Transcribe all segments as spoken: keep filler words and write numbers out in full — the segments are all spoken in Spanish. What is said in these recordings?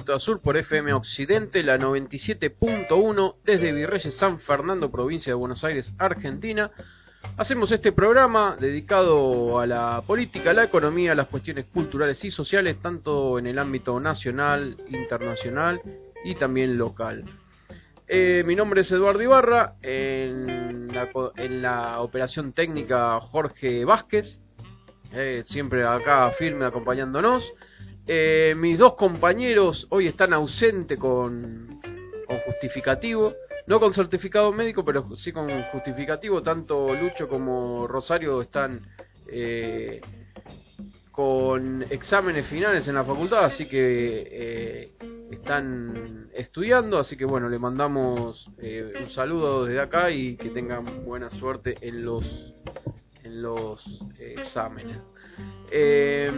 norte a sur por F M Occidente, la noventa y siete punto uno, desde Virreyes San Fernando, provincia de Buenos Aires, Argentina. Hacemos este programa dedicado a la política, la economía, las cuestiones culturales y sociales, tanto en el ámbito nacional, internacional y también local. Eh, mi nombre es Eduardo Ibarra, en la, en la operación técnica Jorge Vázquez, eh, siempre acá firme acompañándonos. Eh, mis dos compañeros hoy están ausentes con, con justificativo, no con certificado médico, pero sí con justificativo. Tanto Lucho como Rosario están eh, con exámenes finales en la facultad, así que eh, están estudiando, así que bueno, le mandamos eh, un saludo desde acá y que tengan buena suerte en los, en los eh, exámenes. Eh,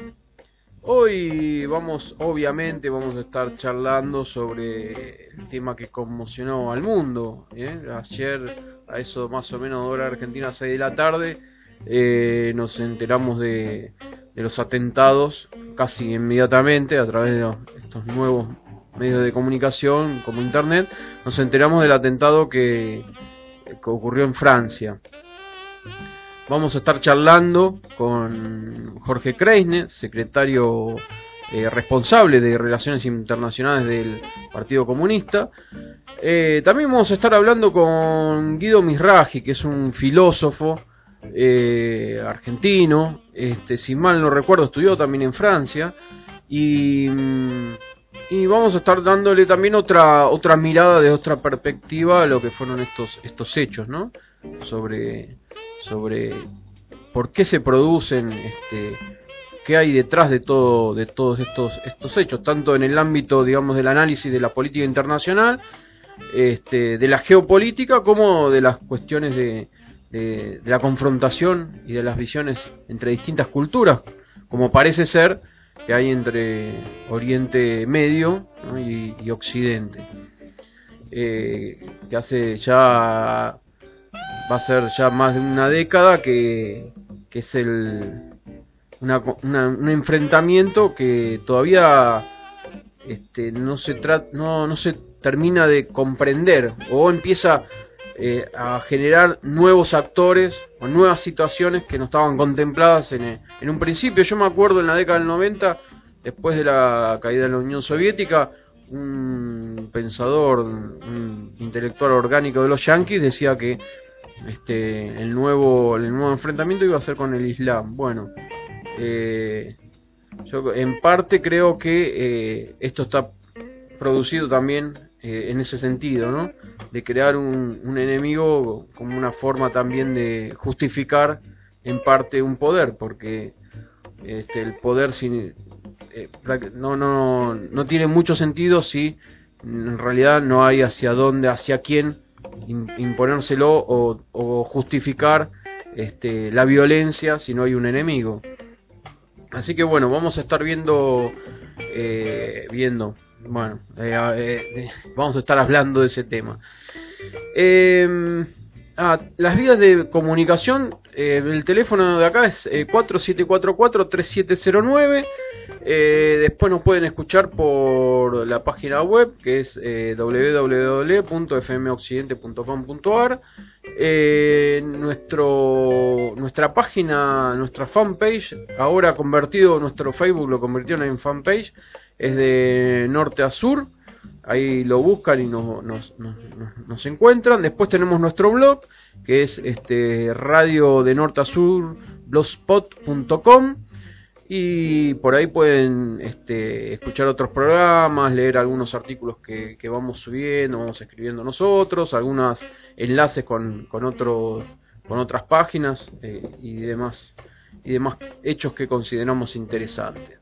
Hoy vamos, obviamente, vamos a estar charlando sobre el tema que conmocionó al mundo, ¿eh? Ayer, a eso más o menos de hora argentina, seis de la tarde, eh, nos enteramos de, de los atentados casi inmediatamente a través de los, estos nuevos medios de comunicación como internet. Nos enteramos del atentado que, que ocurrió en Francia. Vamos a estar charlando con Jorge Kreisner, secretario eh, responsable de Relaciones Internacionales del Partido Comunista. Eh, también vamos a estar hablando con Guido Mizrahi, que es un filósofo eh, argentino. Este, si mal no recuerdo, estudió también en Francia. Y, y vamos a estar dándole también otra otra mirada de otra perspectiva a lo que fueron estos, estos hechos, ¿no? Sobre... sobre por qué se producen, este, qué hay detrás de todo, de todos estos estos hechos, tanto en el ámbito, digamos, del análisis de la política internacional, este, de la geopolítica, como de las cuestiones de, de, de la confrontación y de las visiones entre distintas culturas, como parece ser que hay entre Oriente Medio, ¿no? y, y Occidente, eh, que hace ya va a ser ya más de una década que, que es el una, una, un enfrentamiento que todavía este, no se tra no, no se termina de comprender, o empieza eh, a generar nuevos actores o nuevas situaciones que no estaban contempladas en, en un principio. Yo me acuerdo en la década del noventa, después de la caída de la Unión Soviética, un pensador, un intelectual orgánico de los yanquis decía que Este, el nuevo el nuevo enfrentamiento iba a ser con el Islam. Bueno, eh, yo en parte creo que eh, esto está producido también eh, en ese sentido, ¿no? De crear un, un enemigo como una forma también de justificar en parte un poder, porque este, el poder sin, eh, no, no, no tiene mucho sentido si en realidad no hay hacia dónde, hacia quién imponérselo o, o justificar este, la violencia si no hay un enemigo. Así que bueno, vamos a estar viendo eh, viendo bueno eh, eh, vamos a estar hablando de ese tema. eh, ah, las vías de comunicación, eh, el teléfono de acá es eh, cuatro siete cuatro cuatro, tres siete cero nueve. Eh, después nos pueden escuchar por la página web, que es eh, doble u doble u doble u punto f m occidente punto com punto a r. Eh, nuestro nuestra página, nuestra fanpage, ahora convertido, nuestro Facebook lo convirtió en fanpage, es de norte a sur. Ahí lo buscan y nos, nos, nos, nos encuentran. Después tenemos nuestro blog, que es este radio de norte a sur blogspot punto com. Y por ahí pueden este, escuchar otros programas, leer algunos artículos que, que vamos subiendo, vamos escribiendo nosotros, algunos enlaces con, con otros, con otras páginas eh, y demás y demás hechos que consideramos interesantes.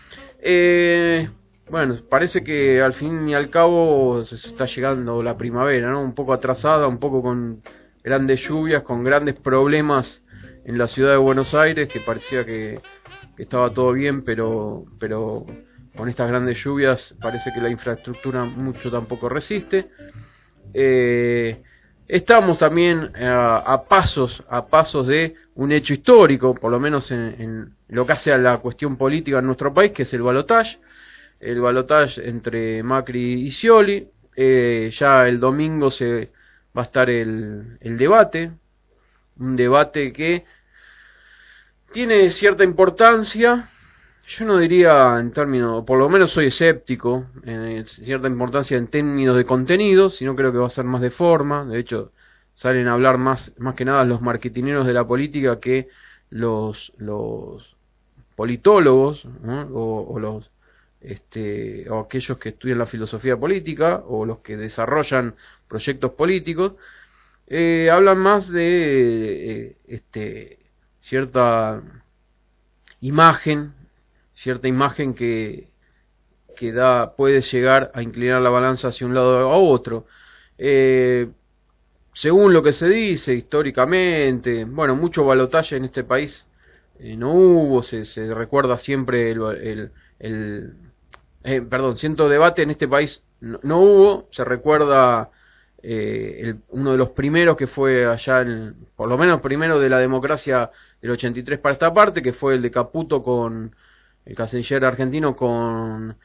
Eh, bueno, parece que al fin y al cabo se está llegando la primavera, ¿no? Un poco atrasada, un poco con grandes lluvias, con grandes problemas en la ciudad de Buenos Aires, que parecía que que estaba todo bien, pero pero con estas grandes lluvias parece que la infraestructura mucho tampoco resiste. Eh, estamos también a, a pasos a pasos de un hecho histórico, por lo menos en, en lo que hace a la cuestión política en nuestro país, que es el balotaje. el balotaje entre Macri y Scioli. Eh, ya el domingo se va a estar el, el debate, un debate que tiene cierta importancia. Yo no diría en términos, por lo menos soy escéptico, en cierta importancia en términos de contenido, sino creo que va a ser más de forma. De hecho, salen a hablar más, más que nada los marketineros de la política que los, los politólogos, ¿no? o, o los este, o aquellos que estudian la filosofía política o los que desarrollan proyectos políticos. Eh, hablan más de eh, este, cierta imagen, cierta imagen que, que da, puede llegar a inclinar la balanza hacia un lado o a otro. Eh, según lo que se dice históricamente, bueno, mucho balotaje en este país eh, no hubo, se, se recuerda siempre el, el, el eh, perdón, siento debate en este país no, no hubo, se recuerda eh, el, uno de los primeros que fue allá, en, por lo menos primero de la democracia del ochenta y tres para esta parte, que fue el de Caputo con el canciller argentino con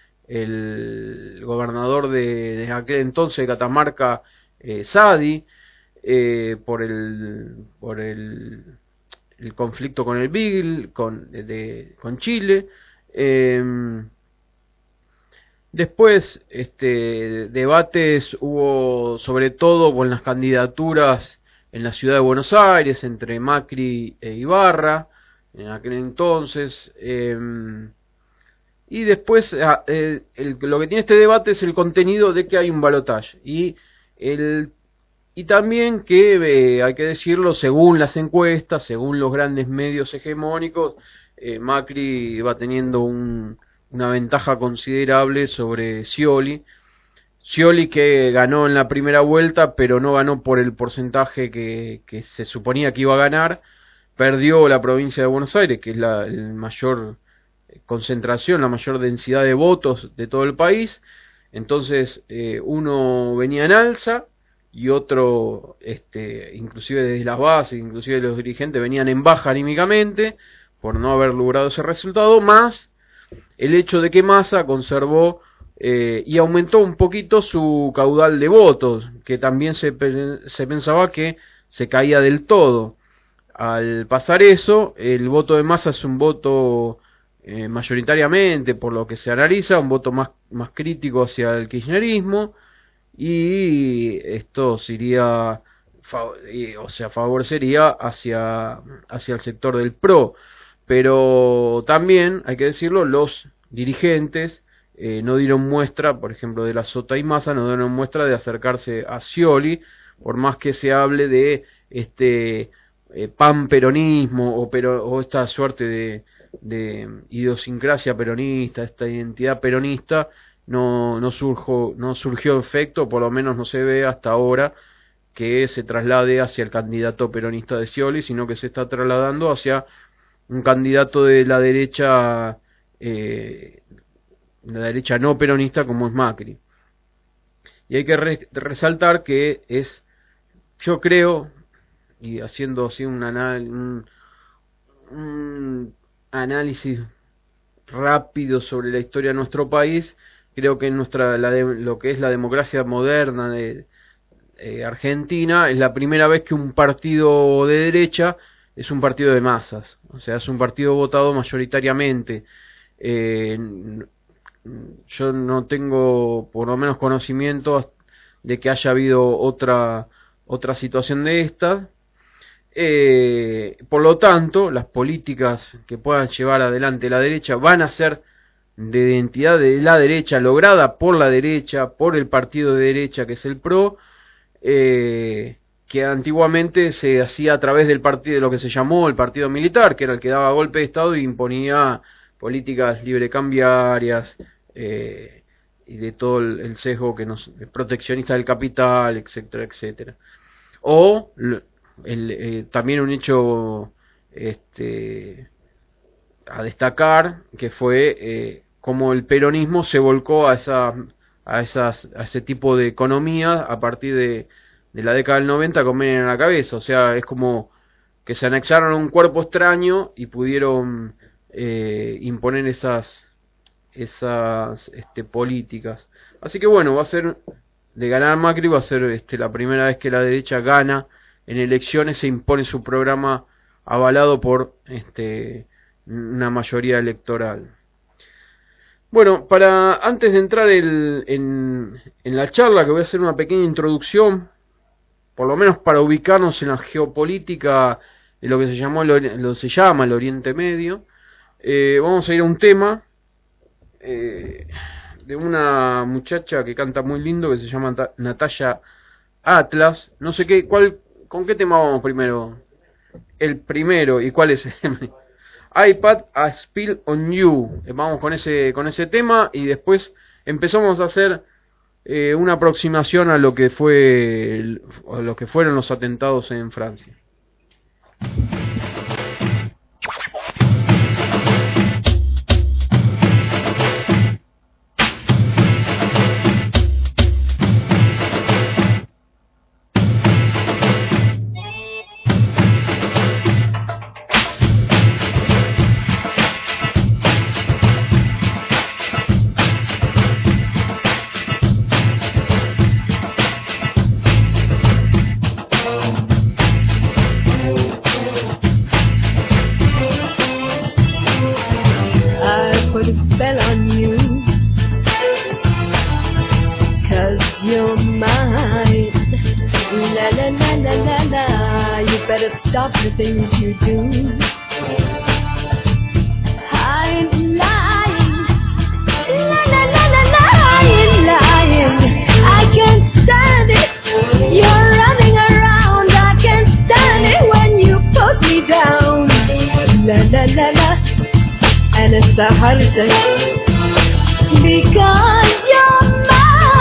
el gobernador de, de aquel entonces de Catamarca, eh, Sadi, eh, por el por el, el conflicto con el Beagle, con, de, con Chile. Eh, Después, este, debates hubo sobre todo con las candidaturas en la ciudad de Buenos Aires entre Macri e Ibarra en aquel entonces. Eh, y después, eh, el, lo que tiene este debate es el contenido de que hay un balotaje. Y, el, y también que, eh, hay que decirlo, según las encuestas, según los grandes medios hegemónicos, eh, Macri va teniendo un... una ventaja considerable sobre Scioli. Scioli que ganó en la primera vuelta, pero no ganó por el porcentaje que, que se suponía que iba a ganar. Perdió la provincia de Buenos Aires, que es la, la mayor concentración, la mayor densidad de votos de todo el país. Entonces, eh, uno venía en alza y otro, este, inclusive desde las bases, inclusive los dirigentes, venían en baja anímicamente por no haber logrado ese resultado, más el hecho de que Massa conservó eh, y aumentó un poquito su caudal de votos, que también se, se pensaba que se caía del todo. Al pasar eso, el voto de Massa es un voto eh, mayoritariamente, por lo que se analiza, un voto más, más crítico hacia el kirchnerismo, y esto sería, o sea, favorecería hacia, hacia el sector del PRO. Pero también, hay que decirlo, los dirigentes eh, no dieron muestra, por ejemplo, de la Sota y Massa, no dieron muestra de acercarse a Scioli, por más que se hable de este eh, panperonismo o, pero, o esta suerte de, de idiosincrasia peronista, esta identidad peronista, no, no, surjo, no surgió efecto, por lo menos no se ve hasta ahora que se traslade hacia el candidato peronista de Scioli, sino que se está trasladando hacia un candidato de la derecha, eh, la derecha no peronista como es Macri. Y hay que re resaltar que es, yo creo, y haciendo así un, anal un, un análisis rápido sobre la historia de nuestro país, creo que nuestra la de, lo que es la democracia moderna de eh, Argentina es la primera vez que un partido de derecha es un partido de masas, o sea, es un partido votado mayoritariamente. Eh, yo no tengo, por lo menos, conocimiento de que haya habido otra otra situación de esta. Eh, por lo tanto, las políticas que puedan llevar adelante la derecha van a ser de identidad de la derecha, lograda por la derecha, por el partido de derecha que es el PRO. Eh, que antiguamente se hacía a través del partido, de lo que se llamó el partido militar, que era el que daba golpe de Estado y imponía políticas librecambiarias eh, y de todo el, el sesgo que nos el proteccionista del capital, etcétera, etcétera. O el, eh, también un hecho este, a destacar que fue eh, como el peronismo se volcó a esa a esas a ese tipo de economía a partir de de la década del noventa con Menem en la cabeza. O sea, es como que se anexaron a un cuerpo extraño y pudieron eh, imponer esas esas este, políticas. Así que bueno, va a ser, de ganar Macri va a ser este, la primera vez que la derecha gana en elecciones, se impone su programa avalado por este, una mayoría electoral. Bueno, para antes de entrar el, en, en la charla, que voy a hacer una pequeña introducción, por lo menos para ubicarnos en la geopolítica de lo que se llamó el, lo se llama el Oriente Medio, eh, vamos a ir a un tema eh, de una muchacha que canta muy lindo que se llama Natalia Atlas. No sé qué, cuál, con qué tema vamos primero. El primero, ¿y cuál es? iPad I Spill on You. Vamos con ese con ese tema y después empezamos a hacer eh, una aproximación a lo que fue a lo que fueron los atentados en Francia. Stop the things you do. I'm lying, la la la la lying, lying. I can't stand it. You're running around. I can't stand it when you put me down. La la la la, and it's a holiday because you're mine.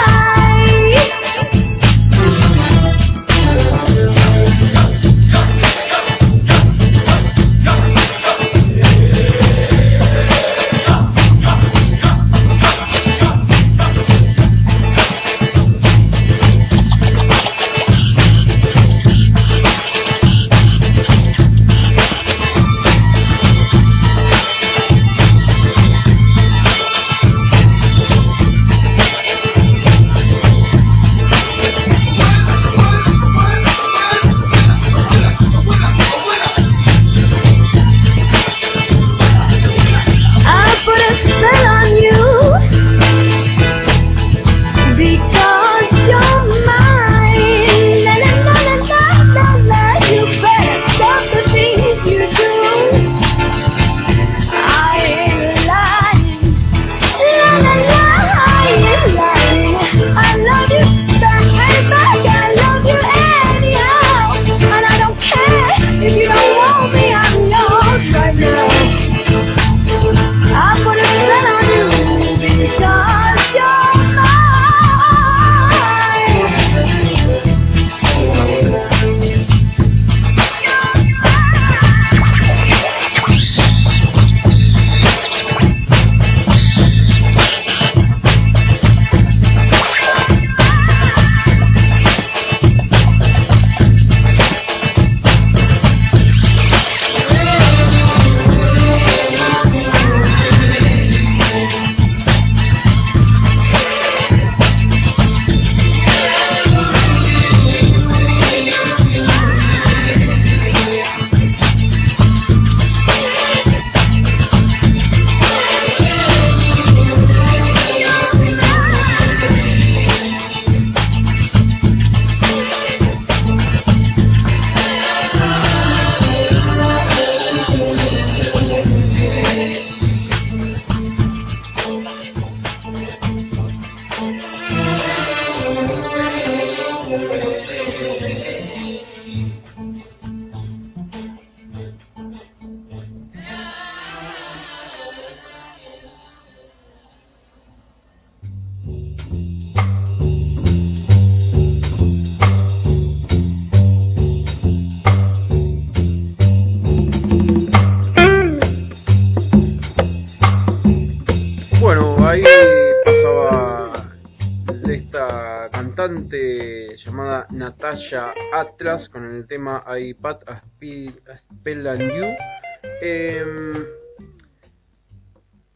Llamada Natalia Atlas con el tema iPad I Spill on You. Eh,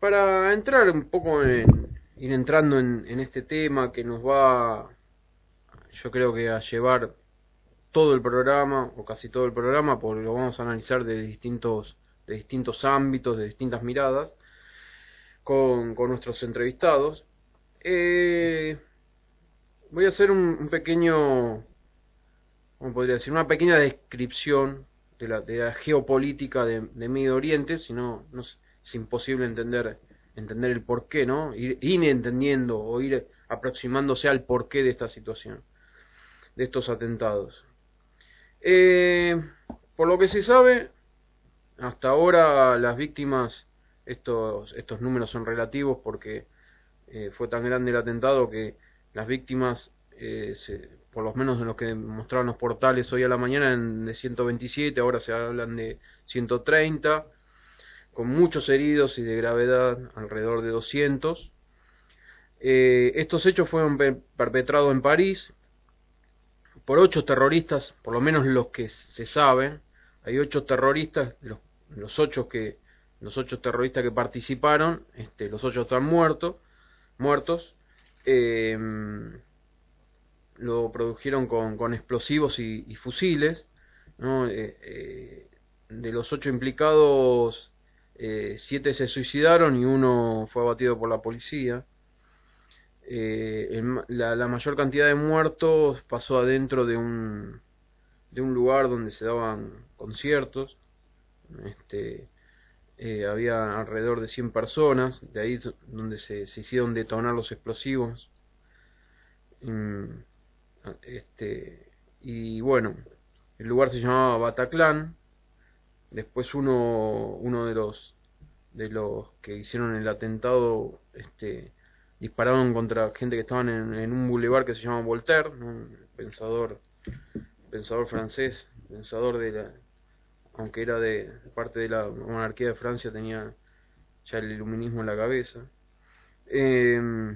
para entrar un poco en, ir entrando en, en este tema que nos va, yo creo que a llevar todo el programa, o casi todo el programa, porque lo vamos a analizar de distintos, de distintos ámbitos, de distintas miradas, con, con nuestros entrevistados. Eh, voy a hacer un, un pequeño, ¿cómo podría decir? Una pequeña descripción de la, de la geopolítica de, de Medio Oriente, si no, no es, es imposible entender, entender el porqué, ¿no? Ir, ir entendiendo o ir aproximándose al porqué de esta situación, de estos atentados. Eh, por lo que se sabe, hasta ahora las víctimas, estos, estos números son relativos porque eh, fue tan grande el atentado que las víctimas, eh, se, por lo menos en los que mostraron los portales hoy a la mañana, eran de ciento veintisiete, ahora se hablan de ciento treinta, con muchos heridos y de gravedad alrededor de doscientos. Eh, estos hechos fueron per perpetrados en París por ocho terroristas, por lo menos los que se saben. Hay ocho terroristas, los, los ocho que los ocho terroristas que participaron, este, los ocho están muertos, muertos. Eh, lo produjeron con, con explosivos y, y fusiles, ¿no? Eh, eh, de los ocho implicados, eh, siete se suicidaron y uno fue abatido por la policía. Eh, el, la, la mayor cantidad de muertos pasó adentro de un de un lugar donde se daban conciertos. Este, eh, había alrededor de cien personas, de ahí donde se, se hicieron detonar los explosivos. Este, y bueno, el lugar se llamaba Bataclan. Después uno uno de los de los que hicieron el atentado, este, dispararon contra gente que estaban en, en un bulevar que se llama Voltaire, un pensador, pensador francés, pensador de la, aunque era de parte de la monarquía de Francia, tenía ya el iluminismo en la cabeza. Eh,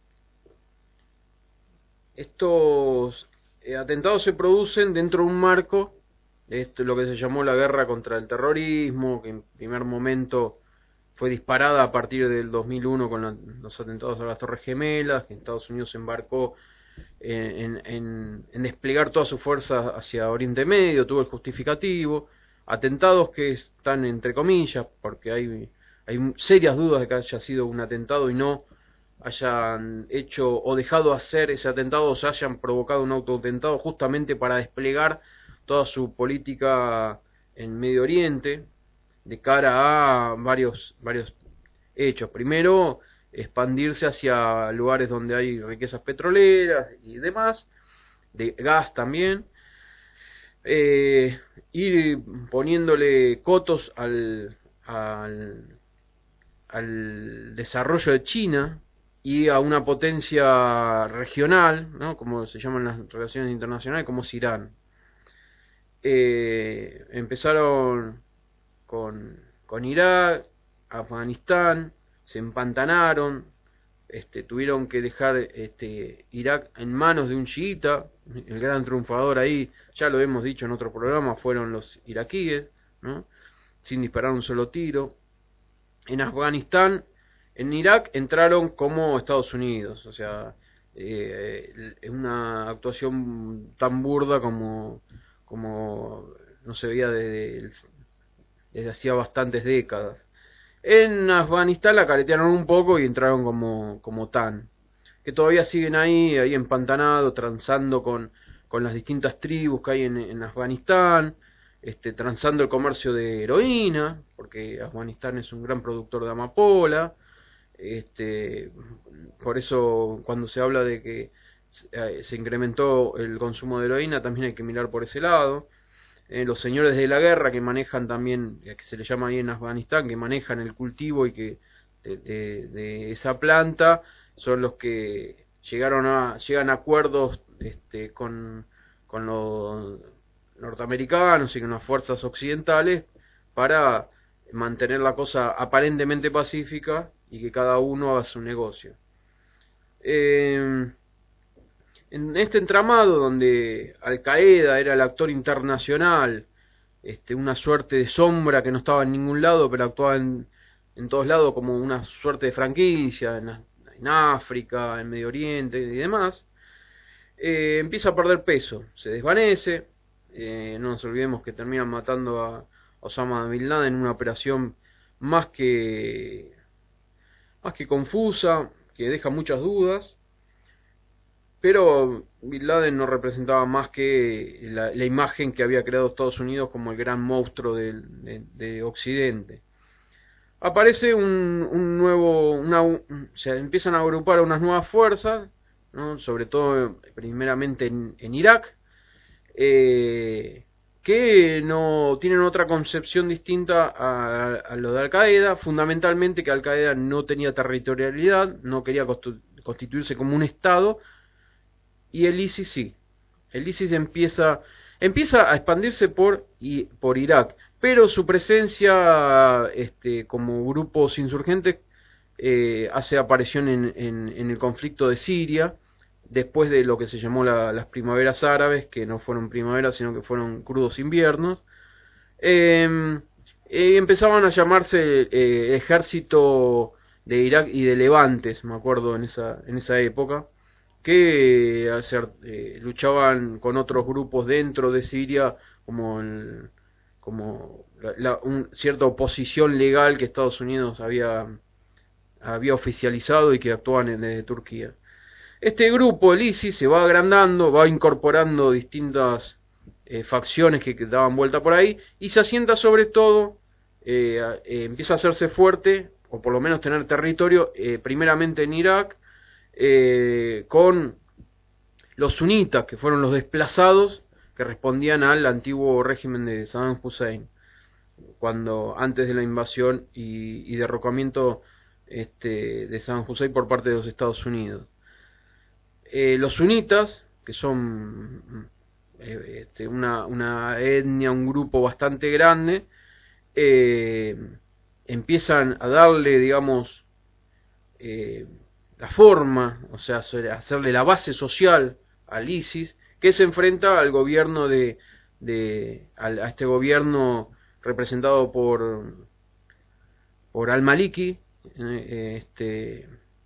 estos eh, atentados se producen dentro de un marco, esto, lo que se llamó la guerra contra el terrorismo, que en primer momento fue disparada a partir del dos mil uno con la, los atentados a las Torres Gemelas, que Estados Unidos se embarcó en, en, en desplegar todas sus fuerzas hacia Oriente Medio, tuvo el justificativo, atentados que están entre comillas, porque hay, hay serias dudas de que haya sido un atentado y no hayan hecho o dejado hacer ese atentado, o se hayan provocado un autoatentado justamente para desplegar toda su política en Medio Oriente, de cara a varios varios hechos. Primero, expandirse hacia lugares donde hay riquezas petroleras y demás, de gas también, eh, ir poniéndole cotos al, al, al desarrollo de China y a una potencia regional, ¿no? Como se llaman las relaciones internacionales, como es Irán. Eh, empezaron con, con Irak, Afganistán, se empantanaron, este, tuvieron que dejar este, Irak en manos de un chiita. El gran triunfador ahí, ya lo hemos dicho en otro programa, fueron los iraquíes, ¿no? Sin disparar un solo tiro. En Afganistán, en Irak entraron como Estados Unidos, o sea, eh, una actuación tan burda como, como no se veía desde, desde hacía bastantes décadas. En Afganistán la caretearon un poco y entraron como, como tan, que todavía siguen ahí, ahí empantanados, transando con, con las distintas tribus que hay en, en Afganistán, este, transando el comercio de heroína, porque Afganistán es un gran productor de amapola. Este, por eso cuando se habla de que se, se incrementó el consumo de heroína, también hay que mirar por ese lado. Eh, los señores de la guerra que manejan también, que se les llama ahí en Afganistán, que manejan el cultivo y que de, de, de esa planta, son los que llegaron a llegan a acuerdos este, con, con los norteamericanos y con las fuerzas occidentales para mantener la cosa aparentemente pacífica y que cada uno haga su negocio. Eh, En este entramado donde Al Qaeda era el actor internacional, este, una suerte de sombra que no estaba en ningún lado, pero actuaba en, en todos lados como una suerte de franquicia, en, en África, en Medio Oriente y demás, eh, empieza a perder peso, se desvanece. Eh, no nos olvidemos que terminan matando a Osama Bin Laden en una operación más que más que confusa, que deja muchas dudas, pero Bin Laden no representaba más que la, la imagen que había creado Estados Unidos como el gran monstruo de, de, de Occidente. Aparece un, un nuevo, una, se empiezan a agrupar unas nuevas fuerzas, ¿no? Sobre todo primeramente en, en Irak, eh, que no tienen otra concepción distinta a, a lo de Al Qaeda, fundamentalmente que Al Qaeda no tenía territorialidad, no quería constituirse como un estado, y el ISIS sí. El ISIS empieza empieza a expandirse por y por Irak, pero su presencia este como grupos insurgentes eh, hace aparición en, en, en el conflicto de Siria, después de lo que se llamó la, las primaveras árabes, que no fueron primaveras sino que fueron crudos inviernos. Eh, eh, empezaban a llamarse eh, ejército de Irak y de Levantes, me acuerdo en esa en esa época, que al ser, eh, luchaban con otros grupos dentro de Siria, como el, como la, la, un, cierta oposición legal que Estados Unidos había había oficializado y que actuaban desde Turquía. Este grupo, el ISIS, se va agrandando, va incorporando distintas eh, facciones que, que daban vuelta por ahí, y se asienta sobre todo, eh, eh, empieza a hacerse fuerte, o por lo menos tener territorio, eh, primeramente en Irak, eh, con los sunitas, que fueron los desplazados que respondían al antiguo régimen de Saddam Hussein, cuando antes de la invasión y, y derrocamiento este, de Saddam Hussein por parte de los Estados Unidos. Eh, los sunitas, que son eh, este, una, una etnia, un grupo bastante grande, eh, empiezan a darle, digamos, eh, la forma, o sea, hacerle la base social al ISIS, que se enfrenta al gobierno de, de a, a este gobierno representado por por al-Maliki, eh, este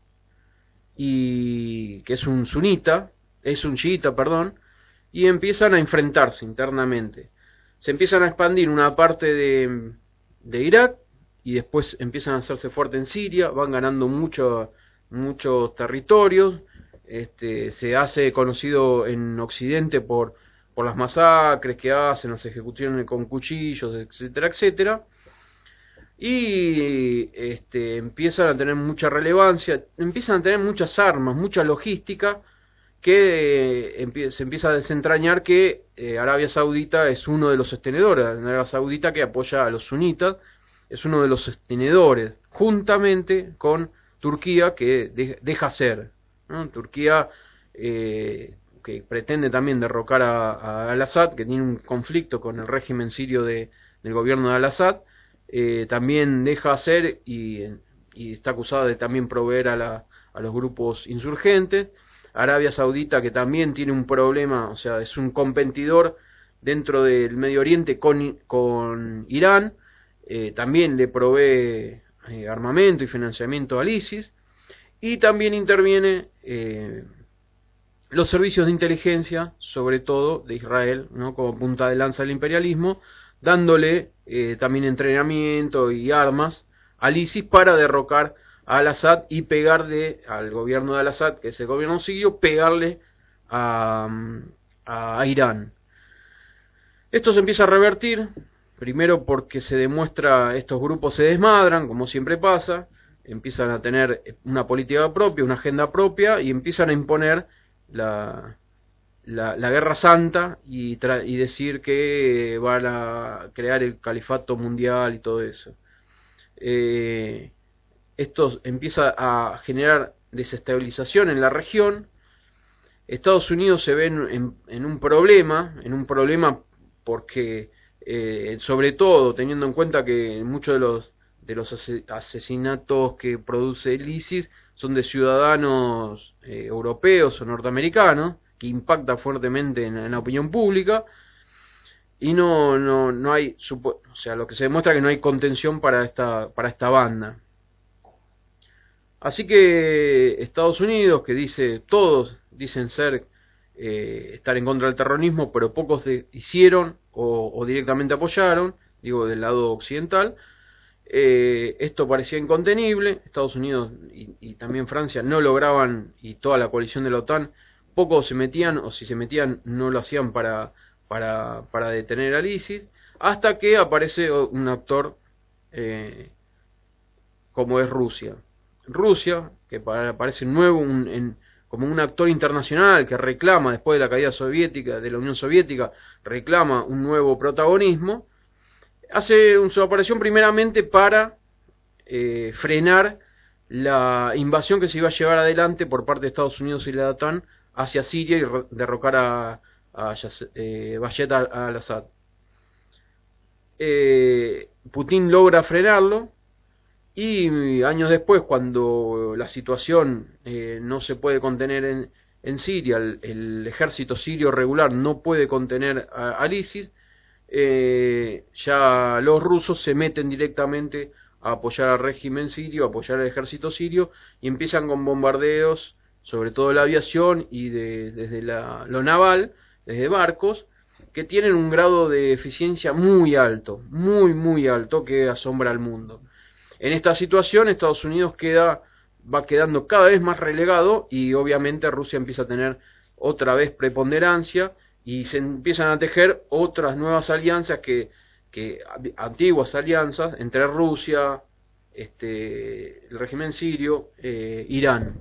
y que es un sunita, es un chiita, perdón, y empiezan a enfrentarse internamente. Se empiezan a expandir una parte de, de Irak, y después empiezan a hacerse fuerte en Siria, van ganando mucho, muchos territorios, este, se hace conocido en Occidente por, por las masacres que hacen, las ejecuciones con cuchillos, etcétera, etcétera. Y este, empiezan a tener mucha relevancia, empiezan a tener muchas armas, mucha logística, que eh, se empieza a desentrañar que eh, Arabia Saudita es uno de los sostenedores. Arabia Saudita, que apoya a los sunitas, es uno de los sostenedores, juntamente con Turquía, que de, deja ser, ¿no? Turquía, eh, que pretende también derrocar a, a Al-Assad, que tiene un conflicto con el régimen sirio de, del gobierno de Al-Assad. Eh, también deja hacer y, y está acusada de también proveer a, la, a los grupos insurgentes. Arabia Saudita, que también tiene un problema, o sea, es un competidor dentro del Medio Oriente con, con Irán, eh, también le provee eh, armamento y financiamiento al ISIS, y también interviene eh, los servicios de inteligencia, sobre todo de Israel, ¿no? Como punta de lanza del imperialismo, dándole eh, también entrenamiento y armas al ISIS para derrocar a Al-Assad y pegarle al gobierno de Al-Assad, que es el gobierno sirio, pegarle a, a, a Irán. Esto se empieza a revertir, primero porque se demuestra, estos grupos se desmadran, como siempre pasa, empiezan a tener una política propia, una agenda propia, y empiezan a imponer la... La, la guerra santa y, tra y decir que van a crear el califato mundial y todo eso. Eh, esto empieza a generar desestabilización en la región. Estados Unidos se ve en, en, en un problema, en un problema porque, eh, sobre todo teniendo en cuenta que muchos de los de los asesinatos que produce el ISIS son de ciudadanos eh, europeos o norteamericanos, que impacta fuertemente en, en la opinión pública, y no no no hay, o sea, lo que se demuestra que no hay contención para esta para esta banda. Así que Estados Unidos, que dice, todos dicen ser eh, estar en contra del terrorismo, pero pocos de, hicieron o, o directamente apoyaron, digo del lado occidental, eh, esto parecía incontenible. Estados Unidos y, y también Francia no lograban, y toda la coalición de la OTAN, pocos se metían, o si se metían no lo hacían para, para, para detener al ISIS, hasta que aparece un actor eh, como es Rusia. Rusia, que parece nuevo un, en, como un actor internacional que reclama, después de la caída soviética, de la Unión Soviética, reclama un nuevo protagonismo, hace su aparición primeramente para eh, frenar la invasión que se iba a llevar adelante por parte de Estados Unidos y la OTAN hacia Siria y derrocar a, a eh, Bashar al-Assad. Eh, Putin logra frenarlo, y años después, cuando la situación eh, no se puede contener en, en Siria, el, el ejército sirio regular no puede contener al ISIS, eh, ya los rusos se meten directamente a apoyar al régimen sirio, a apoyar al ejército sirio, y empiezan con bombardeos, sobre todo la aviación y de, desde la, lo naval, desde barcos, que tienen un grado de eficiencia muy alto, muy muy alto, que asombra al mundo. En esta situación Estados Unidos queda, va quedando cada vez más relegado, y obviamente Rusia empieza a tener otra vez preponderancia y se empiezan a tejer otras nuevas alianzas, que, que antiguas alianzas entre Rusia, este, el régimen sirio, eh, Irán.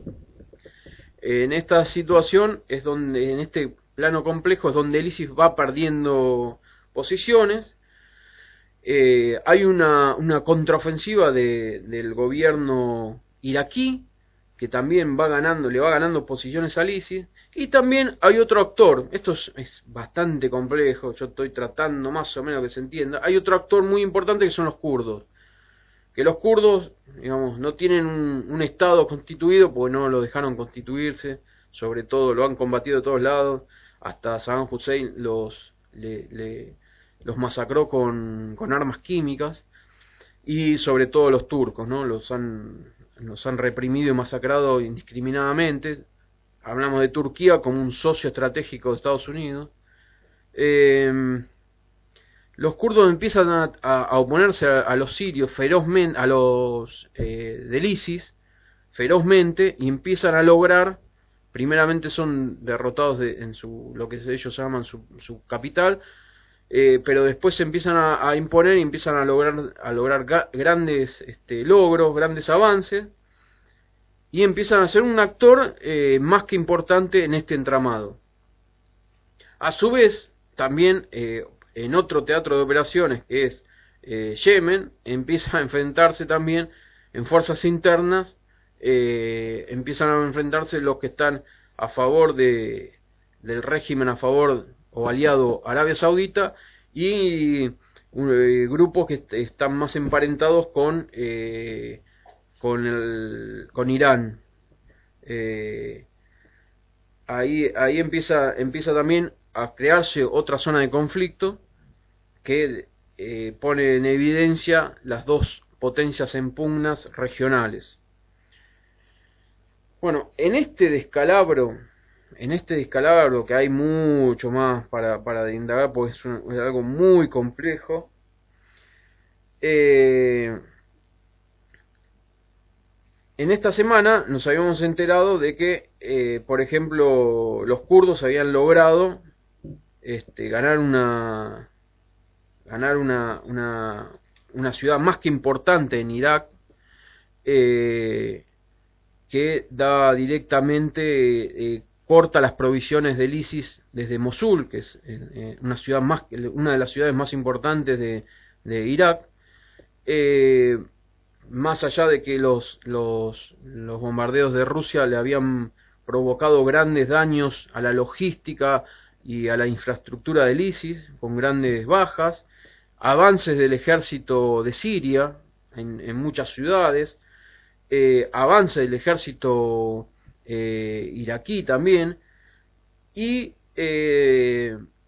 En esta situación es donde, en este plano complejo, es donde el ISIS va perdiendo posiciones. Eh, hay una, una contraofensiva de, del gobierno iraquí, que también va ganando, le va ganando posiciones al ISIS, y también hay otro actor. Esto es, es bastante complejo, yo estoy tratando más o menos que se entienda. Hay otro actor muy importante, que son los kurdos, que los kurdos, digamos, no tienen un, un estado constituido, porque no lo dejaron constituirse, sobre todo lo han combatido de todos lados, hasta Saddam Hussein los le, le los masacró con, con armas químicas, y sobre todo los turcos, ¿no? Los han, los han reprimido y masacrado indiscriminadamente. Hablamos de Turquía como un socio estratégico de Estados Unidos. Eh, los kurdos empiezan a, a, a oponerse a, a los sirios ferozmente, a los eh, del ISIS, ferozmente, y empiezan a lograr, primeramente son derrotados de, en su, lo que ellos llaman su, su capital, Eh, pero después se empiezan a, a imponer y empiezan a lograr a lograr ga, grandes este, logros, grandes avances, y empiezan a ser un actor eh, más que importante en este entramado. A su vez, también eh, en otro teatro de operaciones, que es eh, Yemen, empieza a enfrentarse también en fuerzas internas, eh, empiezan a enfrentarse los que están a favor de, del régimen, a favor o aliado Arabia Saudita, y eh, grupos que est están más emparentados con eh, con el con Irán. Eh, ahí ahí empieza empieza también a crearse otra zona de conflicto que eh, pone en evidencia las dos potencias en pugnas regionales. Bueno, en este descalabro En este descalabro, que hay mucho más para, para indagar, porque es, un, es algo muy complejo, eh, en esta semana nos habíamos enterado de que, eh, por ejemplo, los kurdos habían logrado este, ganar una ganar una, una, una ciudad más que importante en Irak, eh, que da directamente eh, corta las provisiones del ISIS desde Mosul, que es eh, una ciudad más, una de las ciudades más importantes de, de Irak. Eh, más allá de que los, los, los bombardeos de Rusia le habían provocado grandes daños a la logística y a la infraestructura del ISIS, con grandes bajas, avances del ejército de Siria en, en muchas ciudades, eh, avance del ejército eh, iraquí también, y eh,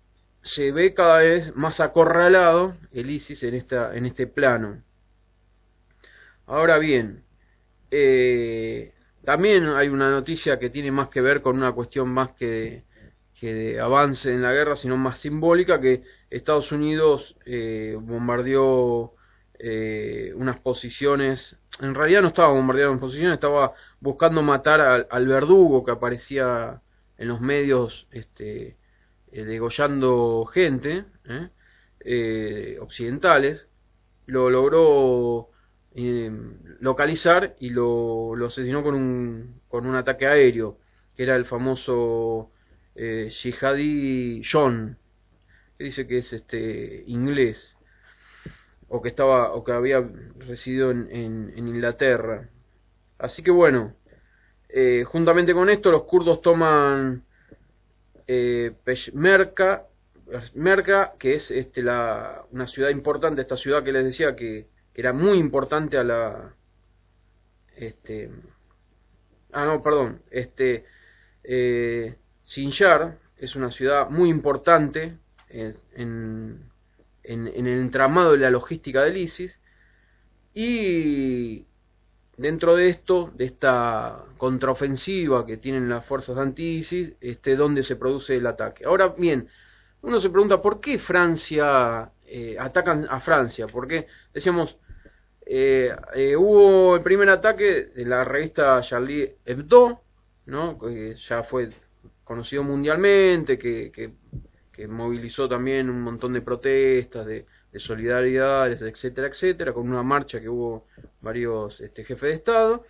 se ve cada vez más acorralado el ISIS en, esta, en este plano. Ahora bien, eh, también hay una noticia que tiene más que ver con una cuestión más que de, que de avance en la guerra, sino más simbólica, que Estados Unidos eh, bombardeó eh, unas posiciones, en realidad no estaba bombardeando posiciones, estaba buscando matar al, al verdugo que aparecía en los medios, este, eh, degollando gente, ¿eh? Eh, occidentales. Lo logró eh, localizar y lo, lo asesinó con un, con un ataque aéreo, que era el famoso eh, Jihadi John, que dice que es este inglés, o que estaba o que había residido en, en, en Inglaterra. Así que bueno, eh, juntamente con esto los kurdos toman eh, Peshmerga, Merca, que es este la una ciudad importante, esta ciudad que les decía que, que era muy importante a la este ah no perdón este eh, Sinjar es una ciudad muy importante en, en, en, en el entramado de la logística del ISIS, y dentro de esto, de esta contraofensiva que tienen las fuerzas anti-ISIS, este, donde se produce el ataque. Ahora bien, uno se pregunta por qué Francia, eh, atacan a Francia, porque decíamos, eh, eh, hubo el primer ataque de la revista Charlie Hebdo, ¿no? Que ya fue conocido mundialmente, que, que, que movilizó también un montón de protestas, de, de solidaridad, etcétera, etcétera, con una marcha que hubo varios este, jefes de Estado.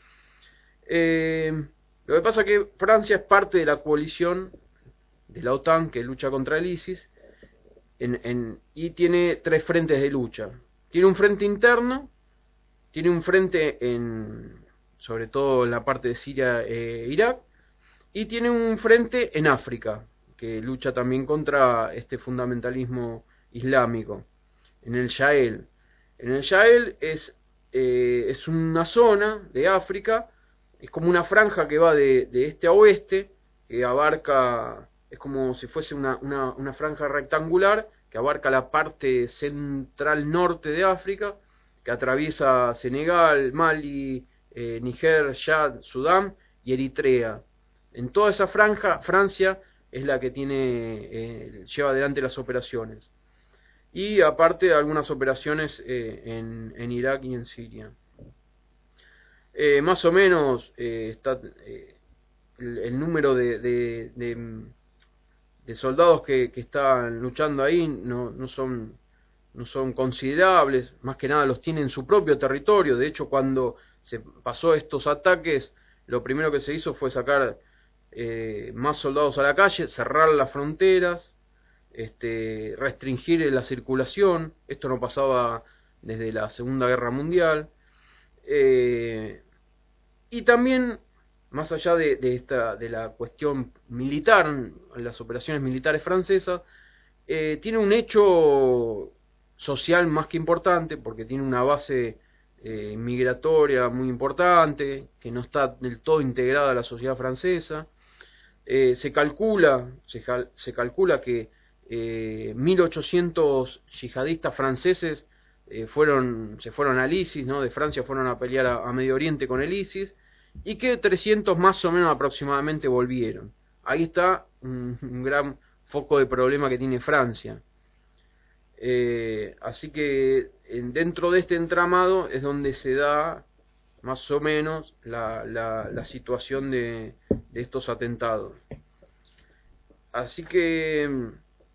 Eh, lo que pasa es que Francia es parte de la coalición de la OTAN que lucha contra el ISIS, en, en, y tiene tres frentes de lucha. Tiene un frente interno, tiene un frente en, sobre todo en la parte de Siria e Irak, y tiene un frente en África, que lucha también contra este fundamentalismo islámico, en el Sahel. En el Sahel es, eh, es una zona de África, es como una franja que va de, de este a oeste, que abarca, es como si fuese una, una, una franja rectangular, que abarca la parte central norte de África, que atraviesa Senegal, Mali, eh, Níger, Chad, Sudán y Eritrea. En toda esa franja, Francia es la que tiene eh, lleva adelante las operaciones. Y aparte algunas operaciones eh, en, en Irak y en Siria. Eh, más o menos eh, está eh, el, el número de, de, de, de soldados que, que están luchando ahí no, no son no son considerables, más que nada los tienen en su propio territorio. De hecho, cuando se pasó estos ataques, lo primero que se hizo fue sacar eh, más soldados a la calle, cerrar las fronteras, este, restringir la circulación. Esto no pasaba desde la Segunda Guerra Mundial. Eh, y también, más allá de, de, esta, de la cuestión militar, las operaciones militares francesas, eh, tiene un hecho social más que importante, porque tiene una base eh, migratoria muy importante, que no está del todo integrada a la sociedad francesa. Eh, se calcula, se, se calcula que eh, mil ochocientos yihadistas franceses eh, fueron, se fueron al ISIS, ¿no? De Francia fueron a pelear a, a Medio Oriente con el ISIS, y que trescientos más o menos aproximadamente volvieron. Ahí está un, un gran foco de problema que tiene Francia. Eh, así que en, dentro de este entramado es donde se da más o menos la, la, la situación de, de estos atentados. Así que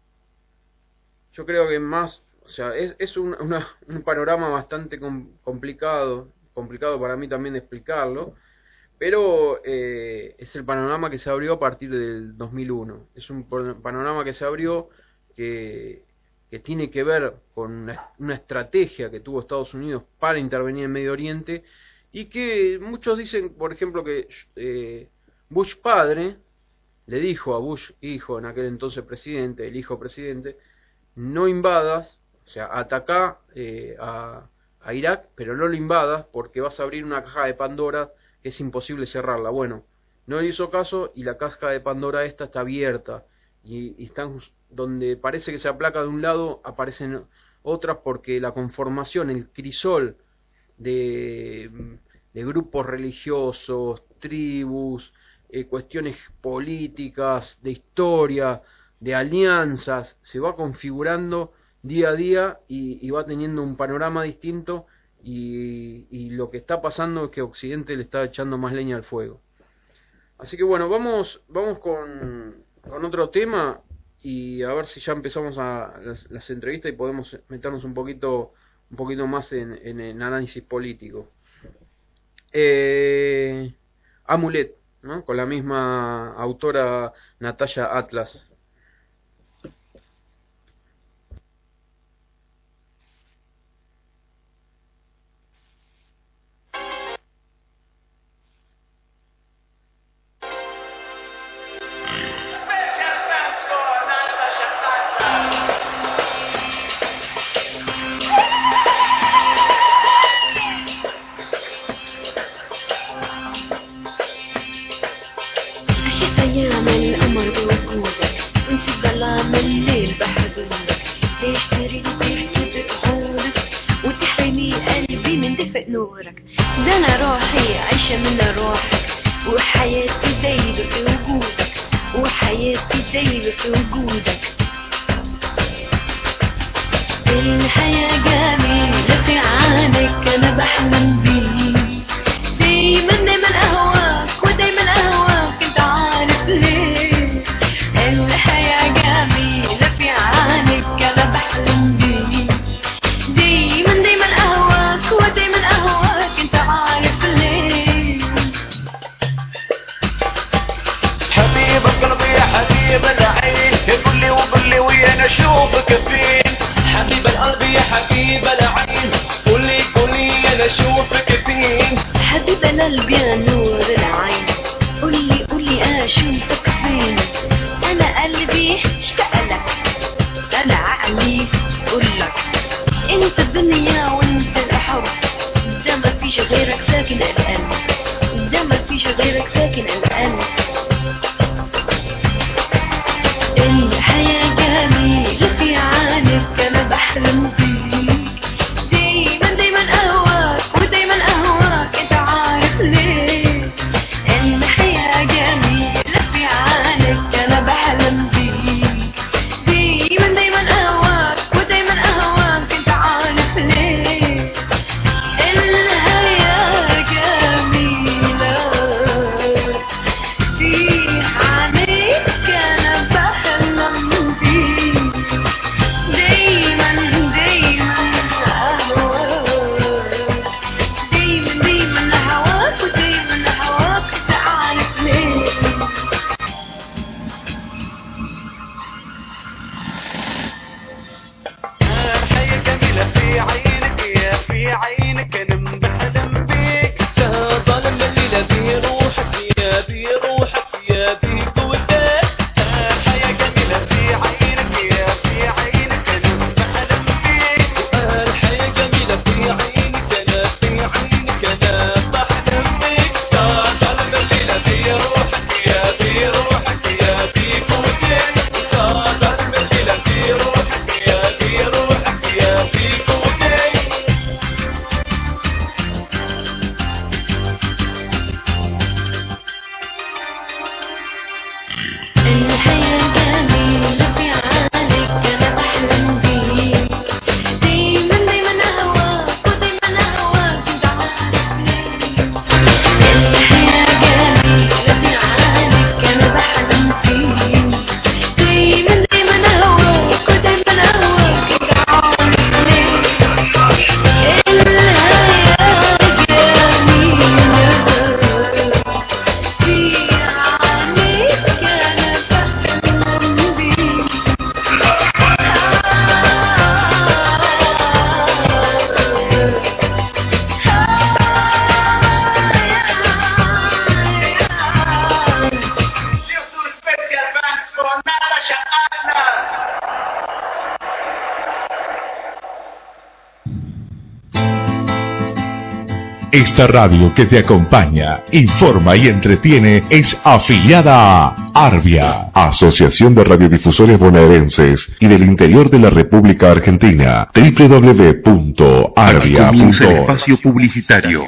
yo creo que más, o sea, es, es un, una, un panorama bastante com, complicado, complicado para mí también de explicarlo, pero eh, es el panorama que se abrió a partir del dos mil uno. Es un panorama que se abrió que, que tiene que ver con una, una estrategia que tuvo Estados Unidos para intervenir en Medio Oriente, y que muchos dicen, por ejemplo, que eh, Bush padre le dijo a Bush hijo, en aquel entonces presidente, el hijo presidente, no invadas, o sea, atacá eh, a, a Irak, pero no lo invadas porque vas a abrir una caja de Pandora que es imposible cerrarla. Bueno, no le hizo caso y la caja de Pandora esta está abierta, y, y están donde parece que se aplaca de un lado, aparecen otras porque la conformación, el crisol de, de grupos religiosos, tribus, eh, cuestiones políticas, de historia, de alianzas, se va configurando día a día y, y va teniendo un panorama distinto, y, y lo que está pasando es que Occidente le está echando más leña al fuego. Así que bueno, vamos, vamos con, con otro tema, y a ver si ya empezamos a las, las entrevistas y podemos meternos un poquito un poquito más en, en, en análisis político. Eh, Amulet, ¿no? Con la misma autora Natalia Atlas. Esta radio que te acompaña, informa y entretiene es afiliada a Arbia, Asociación de Radiodifusores Bonaerenses y del interior de la República Argentina. doble u doble u doble u punto arbia punto org. Comienza el espacio publicitario.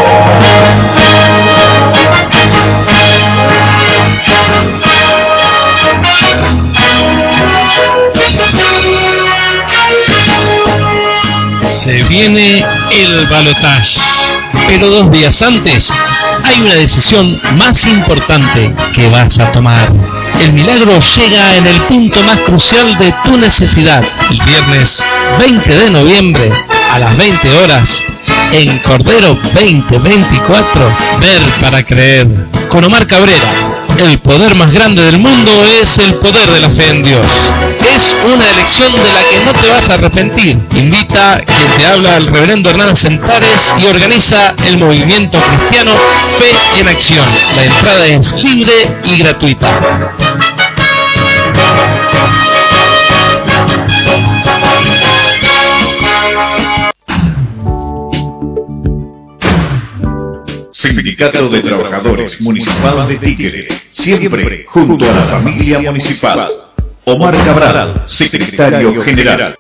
Se viene el balotaje, pero dos días antes hay una decisión más importante que vas a tomar. El milagro llega en el punto más crucial de tu necesidad. El viernes veinte de noviembre a las veinte horas en Cordero veinte veinticuatro, Ver para Creer. Con Omar Cabrera. El poder más grande del mundo es el poder de la fe en Dios. Es una elección de la que no te vas a arrepentir. Invita quien te habla el reverendo Hernán Sentares y organiza el movimiento cristiano Fe en Acción. La entrada es libre y gratuita. Sindicato de Trabajadores Municipal de Tigre, siempre junto a la familia municipal. Omar Cabral, secretario general.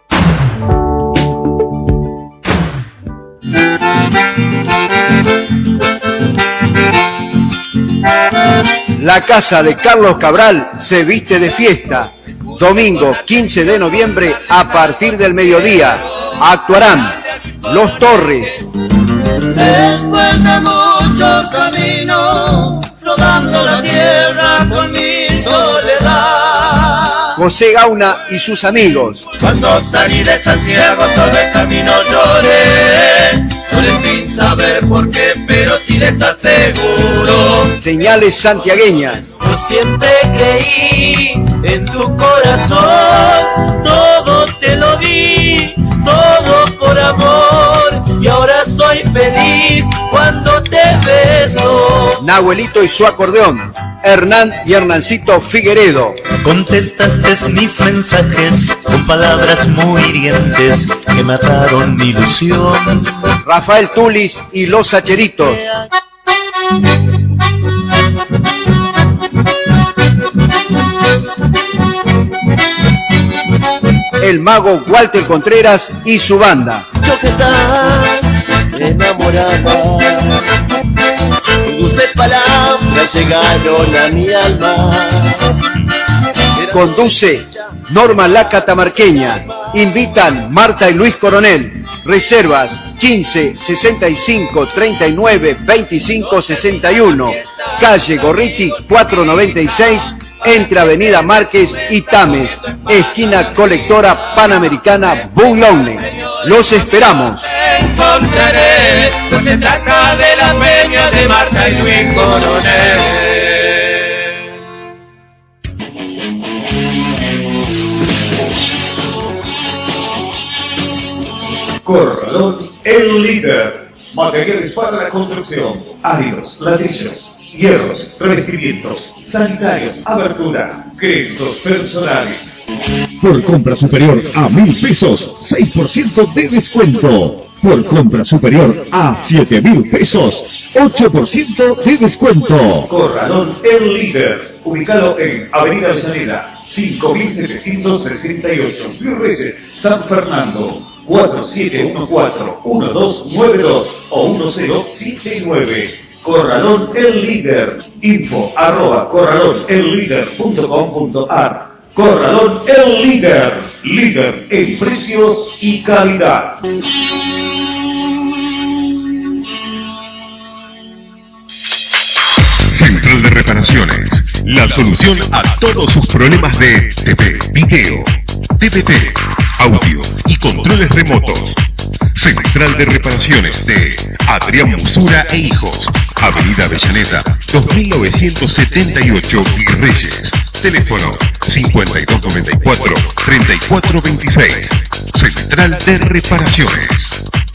La casa de Carlos Cabral se viste de fiesta. Domingo quince de noviembre a partir del mediodía. Actuarán Los Torres, después de mucho camino, rodando la tierra con mi soledad. José Gauna y sus amigos. Cuando salí de Santiago todo el camino lloré, lloré sin saber por qué, pero sí les aseguro. Señales santiagueñas. Yo siempre creí en tu corazón, todo te lo di, todo por amor, y ahora soy feliz cuando te beso. Nahuelito y su acordeón, Hernán y Hernancito Figueredo. Contestaste mis mensajes con palabras muy hirientes que mataron mi ilusión. Rafael Tulis y los Hacheritos. El mago Walter Contreras y su banda. Yo que estaba enamorada, dulces palabras llegaron a mi alma. Conduce Norma la Catamarqueña. Invitan Marta y Luis Coronel. Reservas quince sesenta y cinco treinta y nueve veinticinco sesenta y uno. Calle Gorriti cuatrocientos noventa y seis, entre Avenida Márquez y Tames, esquina Colectora Panamericana Boulogne. Los esperamos. Encontraré, no se trata de la peña de Marta y Luis Coronel. Corralón El Líder. Materiales para la construcción, áridos, ladrillos, hierros, revestimientos, sanitarios, abertura, créditos personales. Por compra superior a mil pesos, seis por ciento de descuento. Por compra superior a siete mil pesos, ocho por ciento de descuento. Corralón El Líder, ubicado en Avenida Avellaneda, cinco mil setecientos sesenta y ocho, Virreyes, San Fernando, cuatro siete uno cuatro uno dos nueve dos o uno cero siete nueve. Corralón El Líder, info arroba corralón el líder punto com punto ar. Corralón El Líder, líder en precios y calidad. Central de Reparaciones, la solución a todos sus problemas de T V, video, D V D, audio y controles remotos. Central de Reparaciones de Adrián Musura e Hijos, Avenida Avellaneda, dos mil novecientos setenta y ocho, Virreyes. Teléfono cincuenta y dos noventa y cuatro treinta y cuatro veintiséis. Central de Reparaciones.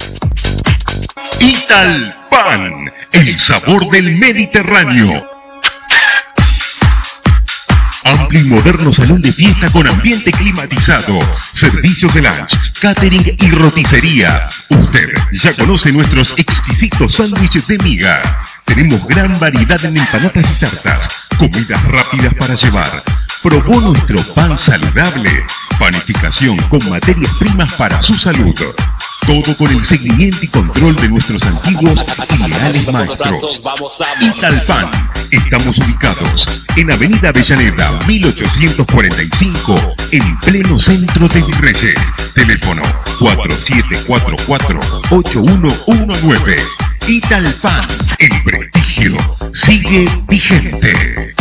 Italpan, el sabor del Mediterráneo. Amplia amplio y moderno salón de fiesta con ambiente climatizado, servicios de lunch, catering y roticería. Usted ya conoce nuestros exquisitos sándwiches de miga. Tenemos gran variedad en empanadas y tartas, comidas rápidas para llevar. Probó nuestro pan saludable, panificación con materias primas para su salud. Todo con el seguimiento y control de nuestros antiguos y leales maestros. Italpan. Estamos ubicados en Avenida Avellaneda mil ochocientos cuarenta y cinco, en pleno centro de Virreyes. Teléfono cuatro siete cuatro cuatro ocho uno uno nueve. Italpan. El prestigio sigue vigente.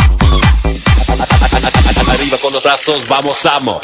Arriba con los brazos, vamos, vamos.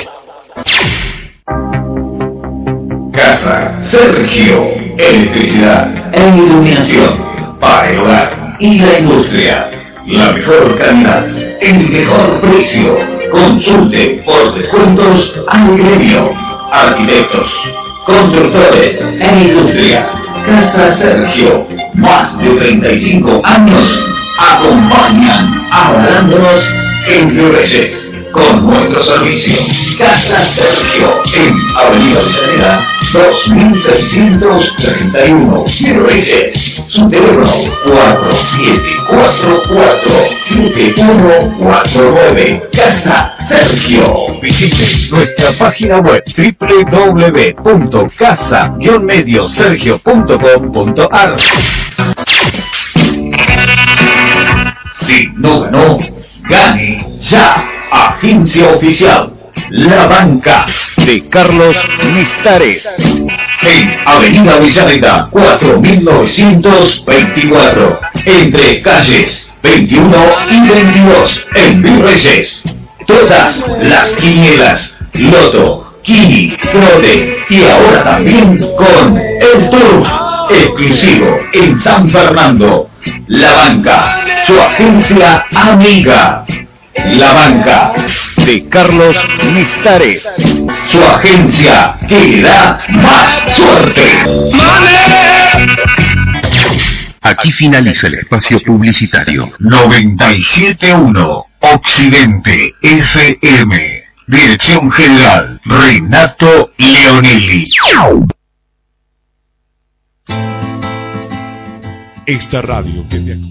Casa Sergio, electricidad e iluminación para el hogar y la industria. La mejor calidad, el mejor precio. Consulte por descuentos al gremio. Arquitectos, constructores e industria. Casa Sergio, más de treinta y cinco años acompañan avalándonos en Virreyes con nuestro servicio. Casa Sergio en Avenida Avellaneda dos mil seiscientos treinta y uno, Virreyes. Su teléfono cuatro siete cuatro cuatro siete uno cuatro nueve. Casa Sergio. Visite nuestra página web doble u doble u doble u punto casa guion medio sergio punto com punto a r. Si no ganó, gane ya. Agencia oficial La Banca de Carlos Mistares en Avenida Avellaneda cuatro mil novecientos veinticuatro, entre calles veintiuno y veintidós en Virreyes. Todas las quinielas, loto, quini, trote y ahora también con el turf exclusivo en San Fernando. La Banca, su agencia amiga. La Banca de Carlos Mistares, su agencia que le da más suerte. Aquí finaliza el espacio publicitario. noventa y siete punto uno Occidente F M. Dirección General Renato Leonelli. Esta radio que te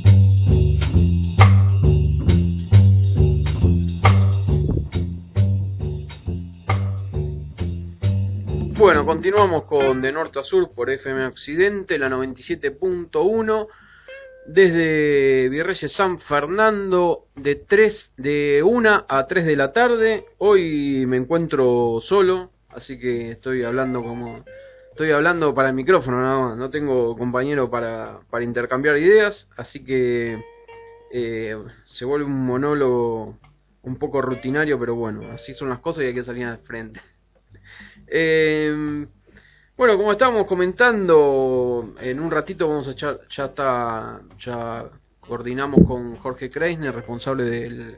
Bueno, continuamos con De Norte a Sur por F M Occidente, la noventa y siete punto uno, desde Virreyes San Fernando, de tres, de una a tres de la tarde. Hoy me encuentro solo, así que estoy hablando como estoy hablando para el micrófono nada más. No tengo compañero para, para intercambiar ideas, así que eh, se vuelve un monólogo un poco rutinario, pero bueno, así son las cosas y hay que salir al frente. Eh, bueno, como estábamos comentando, en un ratito vamos a echar, ya está, ya coordinamos con Jorge Kreisner, responsable del,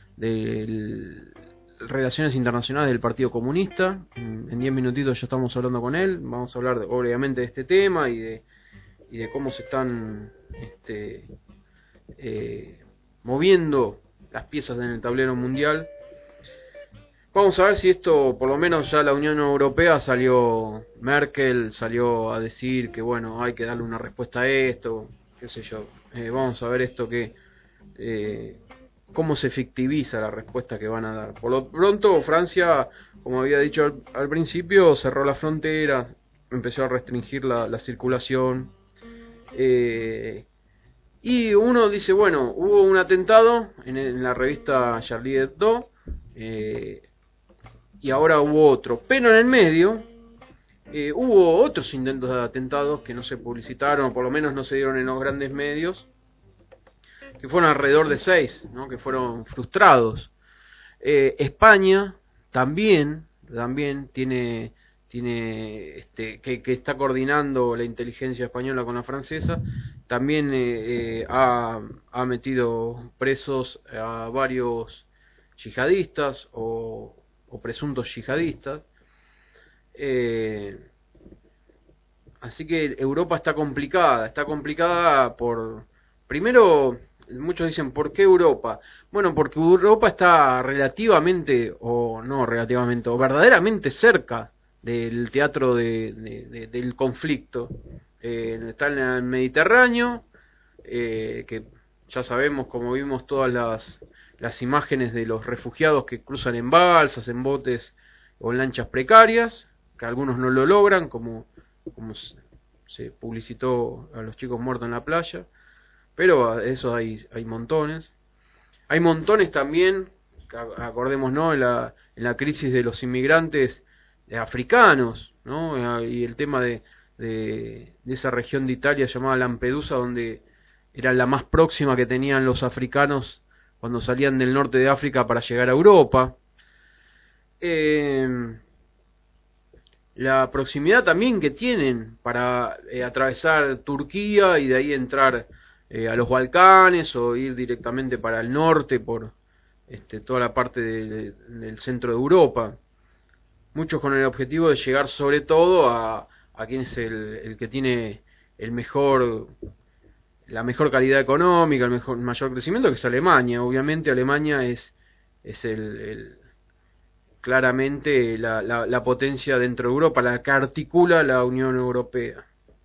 del Relaciones Internacionales del Partido Comunista. En diez minutitos ya estamos hablando con él. Vamos a hablar de, obviamente de este tema y de, y de cómo se están este, eh, moviendo las piezas en el tablero mundial. Vamos a ver si esto, por lo menos ya la Unión Europea salió, Merkel salió a decir que bueno, hay que darle una respuesta a esto, qué sé yo. Eh, vamos a ver esto que, eh, cómo se fictiviza la respuesta que van a dar. Por lo pronto, Francia, como había dicho al, al principio, cerró la frontera, empezó a restringir la, la circulación. Eh, y uno dice, bueno, hubo un atentado en, en la revista Charlie Hebdo, eh, y ahora hubo otro, pero en el medio eh, hubo otros intentos de atentados que no se publicitaron, o por lo menos no se dieron en los grandes medios, que fueron alrededor de seis, ¿no? Que fueron frustrados. Eh, España también, también tiene, tiene este, que, que está coordinando la inteligencia española con la francesa, también eh, eh, ha, ha metido presos a varios yihadistas o o presuntos yihadistas. Eh, así que Europa está complicada, está complicada por, primero, muchos dicen, ¿por qué Europa? Bueno, porque Europa está relativamente, o no relativamente, o verdaderamente cerca del teatro de, de, de, del conflicto. Eh, está en el Mediterráneo, eh, que ya sabemos, como vimos todas las, las imágenes de los refugiados que cruzan en balsas, en botes o en lanchas precarias, que algunos no lo logran, como, como se publicitó a los chicos muertos en la playa, pero eso hay, hay montones. Hay montones también, acordémonos, ¿no?, en la, en la crisis de los inmigrantes africanos, ¿no?, y el tema de, de, de esa región de Italia llamada Lampedusa, donde era la más próxima que tenían los africanos cuando salían del norte de África para llegar a Europa. Eh, la proximidad también que tienen para eh, atravesar Turquía y de ahí entrar eh, a los Balcanes o ir directamente para el norte por este, toda la parte de, de, del centro de Europa. Muchos con el objetivo de llegar sobre todo a, a quien es el, el que tiene el mejor, la mejor calidad económica, el mejor, mayor crecimiento, que es Alemania. Obviamente Alemania es, es el, el claramente la, la, la potencia dentro de Europa, la que articula la Unión Europea.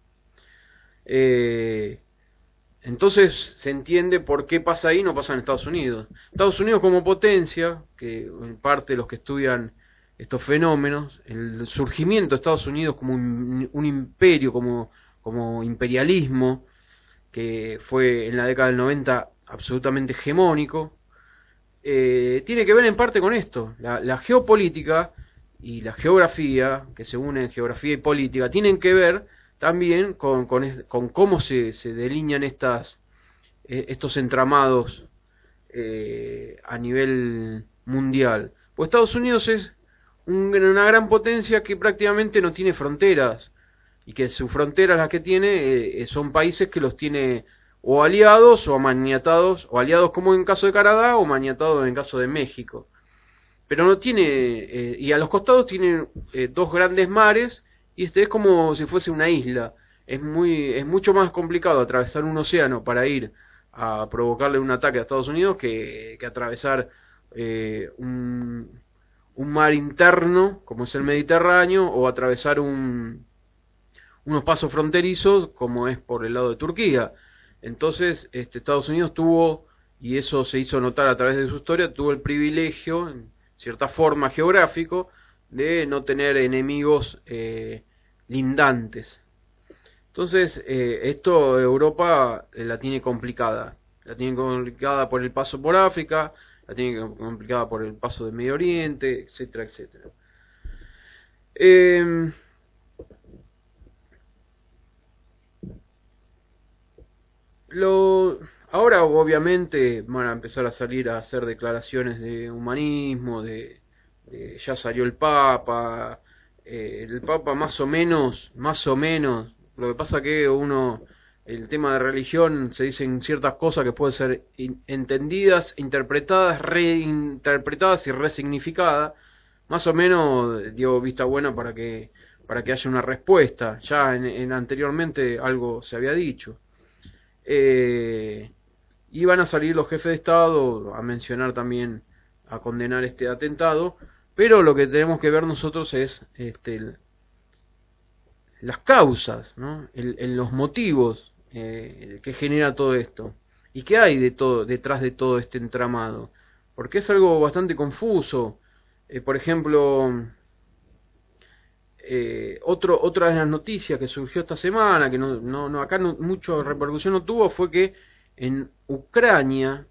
Eh, entonces se entiende por qué pasa ahí y no pasa en Estados Unidos. Estados Unidos como potencia, que en parte los que estudian estos fenómenos, el surgimiento de Estados Unidos como un, un imperio, como, como imperialismo, que fue en la década del noventa absolutamente hegemónico, eh, tiene que ver en parte con esto. La, la geopolítica y la geografía, que se unen geografía y política, tienen que ver también con, con, con cómo se, se delinean estas, eh, estos entramados eh, a nivel mundial. Pues Estados Unidos es un, una gran potencia que prácticamente no tiene fronteras, y que sus fronteras, las que tiene, eh, son países que los tiene o aliados o maniatados, o aliados como en caso de Canadá, o maniatados en caso de México. Pero no tiene, eh, y a los costados tiene eh, dos grandes mares, y este es como si fuese una isla. Es muy, es mucho más complicado atravesar un océano para ir a provocarle un ataque a Estados Unidos que, que atravesar eh, un, un mar interno, como es el Mediterráneo, o atravesar un, unos pasos fronterizos, como es por el lado de Turquía. Entonces, este, Estados Unidos tuvo, y eso se hizo notar a través de su historia, tuvo el privilegio, en cierta forma geográfico, de no tener enemigos eh, lindantes. Entonces, eh, esto Europa eh, la tiene complicada. La tiene complicada por el paso por África, la tiene complicada por el paso de Medio Oriente, etcétera, etcétera. Eh, Lo, ahora obviamente van a empezar a salir a hacer declaraciones de humanismo, de, de ya salió el Papa, eh, el Papa más o menos, más o menos, lo que pasa que uno, el tema de religión, se dicen ciertas cosas que pueden ser in, entendidas, interpretadas, reinterpretadas y resignificadas, más o menos dio vista buena para que, para que haya una respuesta. Ya en, en anteriormente algo se había dicho. Eh, y van a salir los jefes de Estado a mencionar también, a condenar este atentado, pero lo que tenemos que ver nosotros es este, el, las causas, ¿no? el, el, los motivos eh, que genera todo esto y qué hay de todo detrás de todo este entramado, porque es algo bastante confuso. Eh, por ejemplo, Eh, otro, otra de las noticias que surgió esta semana, que no, no, no acá no, mucha repercusión no tuvo, fue que en Ucrania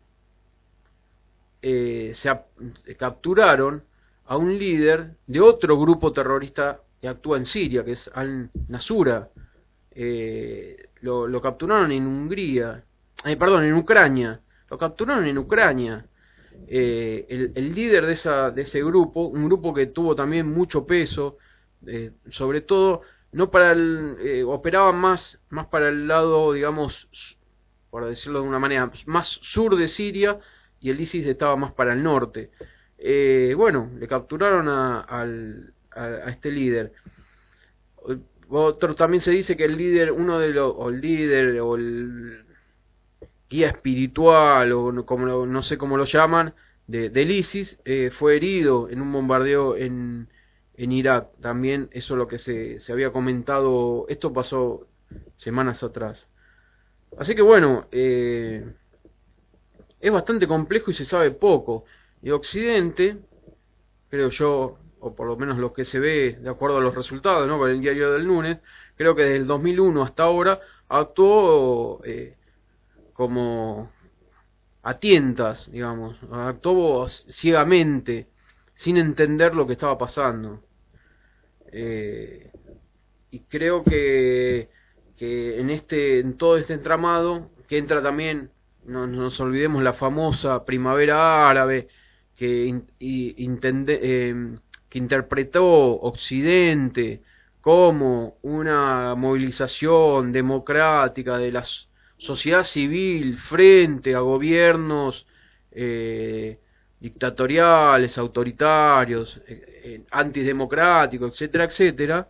eh, se ap capturaron a un líder de otro grupo terrorista que actúa en Siria, que es Al-Nusra. Eh, lo, lo capturaron en Hungría, eh, perdón, en Ucrania. Lo capturaron en Ucrania. Eh, el, el líder de, esa, de ese grupo, un grupo que tuvo también mucho peso, Eh, sobre todo no para el, eh, operaba más más para el lado, digamos, por decirlo de una manera, más sur de Siria, y el ISIS estaba más para el norte. Eh, bueno, le capturaron a, al, a, a este líder. Otro también se dice que el líder, uno de los, o el líder, o el guía espiritual o como lo, no sé cómo lo llaman, de, del ISIS, eh, fue herido en un bombardeo en, en Irak. También eso es lo que se, se había comentado, esto pasó semanas atrás. Así que bueno, eh, es bastante complejo y se sabe poco. Y Occidente, creo yo, o por lo menos lo que se ve de acuerdo a los resultados, ¿no?, con el diario del lunes, creo que desde el dos mil uno hasta ahora actuó eh, como a tientas, digamos, actuó ciegamente, sin entender lo que estaba pasando. Eh, y creo que, que en este, en todo este entramado, que entra también, no, no nos olvidemos, la famosa primavera árabe, que, in, y, intende, eh, que interpretó Occidente como una movilización democrática de la sociedad civil frente a gobiernos eh, dictatoriales, autoritarios, eh, eh, antidemocráticos, etcétera, etcétera.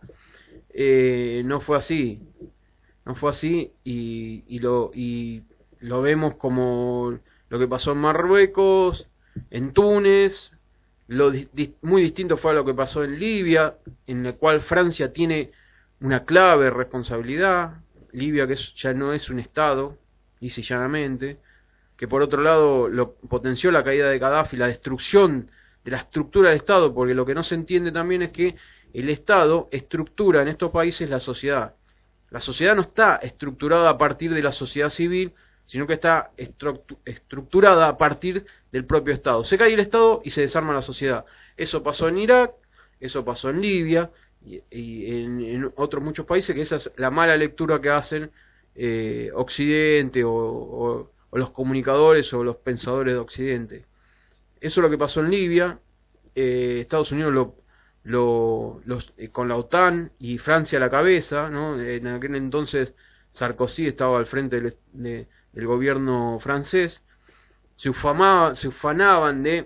Eh, no fue así, no fue así y, y, lo, y lo vemos como lo que pasó en Marruecos, en Túnez. Lo di, muy distinto fue a lo que pasó en Libia, en la cual Francia tiene una clave responsabilidad. Libia, que es, ya no es un estado, lisa y llanamente, que por otro lado lo potenció la caída de Gaddafi, la destrucción de la estructura del Estado, porque lo que no se entiende también es que el Estado estructura en estos países la sociedad. La sociedad no está estructurada a partir de la sociedad civil, sino que está estructurada a partir del propio Estado. Se cae el Estado y se desarma la sociedad. Eso pasó en Irak, eso pasó en Libia y, y en, en otros muchos países, que esa es la mala lectura que hacen eh, Occidente o, o, o los comunicadores o los pensadores de Occidente. Eso es lo que pasó en Libia. eh, Estados Unidos lo, lo, los, eh, con la OTAN y Francia a la cabeza, ¿no? En aquel entonces Sarkozy estaba al frente del, de, del gobierno francés. Se, ufamaba, se ufanaban de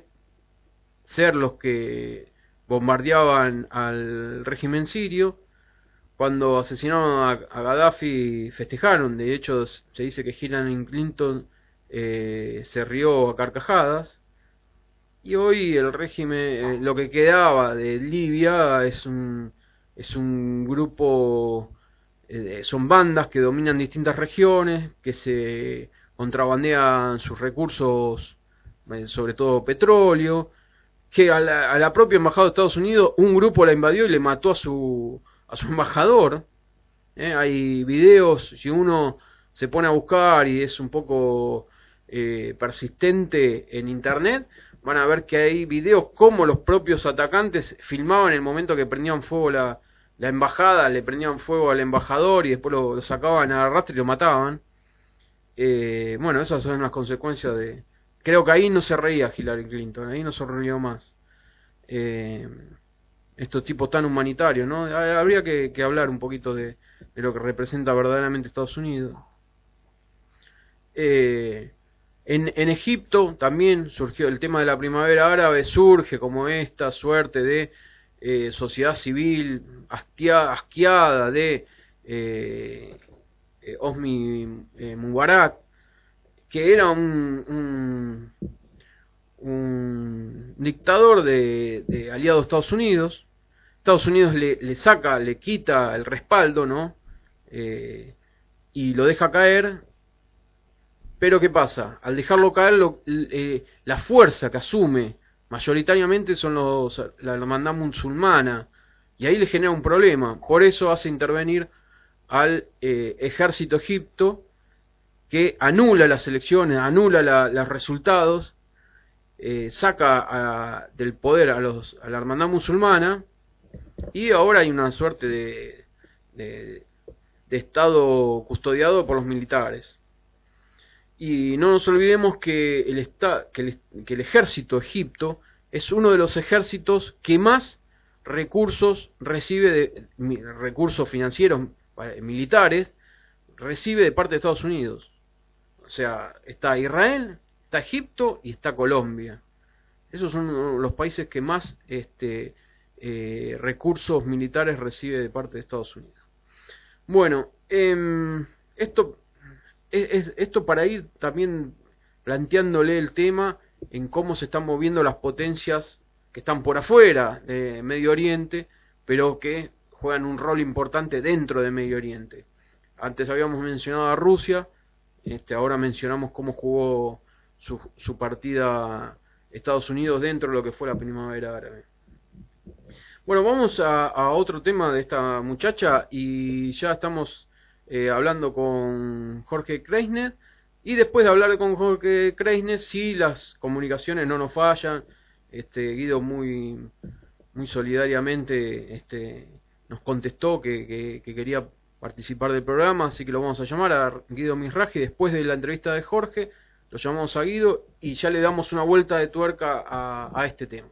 ser los que bombardeaban al régimen sirio. Cuando asesinaron a, a Gaddafi festejaron. De hecho se dice que Hillary Clinton eh, se rió a carcajadas. Y hoy el régimen, eh, lo que quedaba de Libia es un, es un grupo, eh, son bandas que dominan distintas regiones, que se contrabandean sus recursos, eh, sobre todo petróleo, que a la, a la propia embajada de Estados Unidos un grupo la invadió y le mató a su, a su embajador. Eh, hay videos, si uno se pone a buscar y es un poco eh, persistente en internet, van a ver que hay videos como los propios atacantes filmaban el momento que prendían fuego la, la embajada, le prendían fuego al embajador y después lo, lo sacaban a arrastre y lo mataban. Eh, bueno, esas son las consecuencias de... Creo que ahí no se reía Hillary Clinton, ahí no se rió más. Eh, estos tipos tan humanitarios, ¿no? Habría que, que hablar un poquito de, de lo que representa verdaderamente Estados Unidos. Eh... En, en Egipto también surgió el tema de la primavera árabe, surge como esta suerte de eh, sociedad civil hastia, asqueada de eh, eh, Hosni eh, Mubarak, que era un, un, un dictador de, de aliado de Estados Unidos. Estados Unidos le, le saca, le quita el respaldo, ¿no? Eh, y lo deja caer. Pero ¿qué pasa? Al dejarlo caer, lo, eh, la fuerza que asume mayoritariamente son los la hermandad musulmana, y ahí le genera un problema. Por eso hace intervenir al eh, ejército egipto, que anula las elecciones, anula la, los resultados, eh, saca a, del poder a, los, a la hermandad musulmana, y ahora hay una suerte de, de, de estado custodiado por los militares. Y no nos olvidemos que el, esta, que, el, que el ejército egipto es uno de los ejércitos que más recursos recibe, de, recursos financieros militares, recibe de parte de Estados Unidos. O sea, está Israel, está Egipto y está Colombia. Esos son los países que más este, eh, recursos militares recibe de parte de Estados Unidos. Bueno, eh, esto... es, es esto para ir también planteándole el tema en cómo se están moviendo las potencias que están por afuera de Medio Oriente, pero que juegan un rol importante dentro de Medio Oriente. Antes habíamos mencionado a Rusia, este, ahora mencionamos cómo jugó su, su partida Estados Unidos dentro de lo que fue la primavera árabe. Bueno, vamos a, a otro tema de esta muchacha y ya estamos eh, hablando con Jorge Kreisner, y después de hablar con Jorge Kreisner, si las comunicaciones no nos fallan, este, Guido muy muy solidariamente este, nos contestó que, que, que quería participar del programa, así que lo vamos a llamar a Guido Mizrahi. Después de la entrevista de Jorge, lo llamamos a Guido y ya le damos una vuelta de tuerca a, a este tema.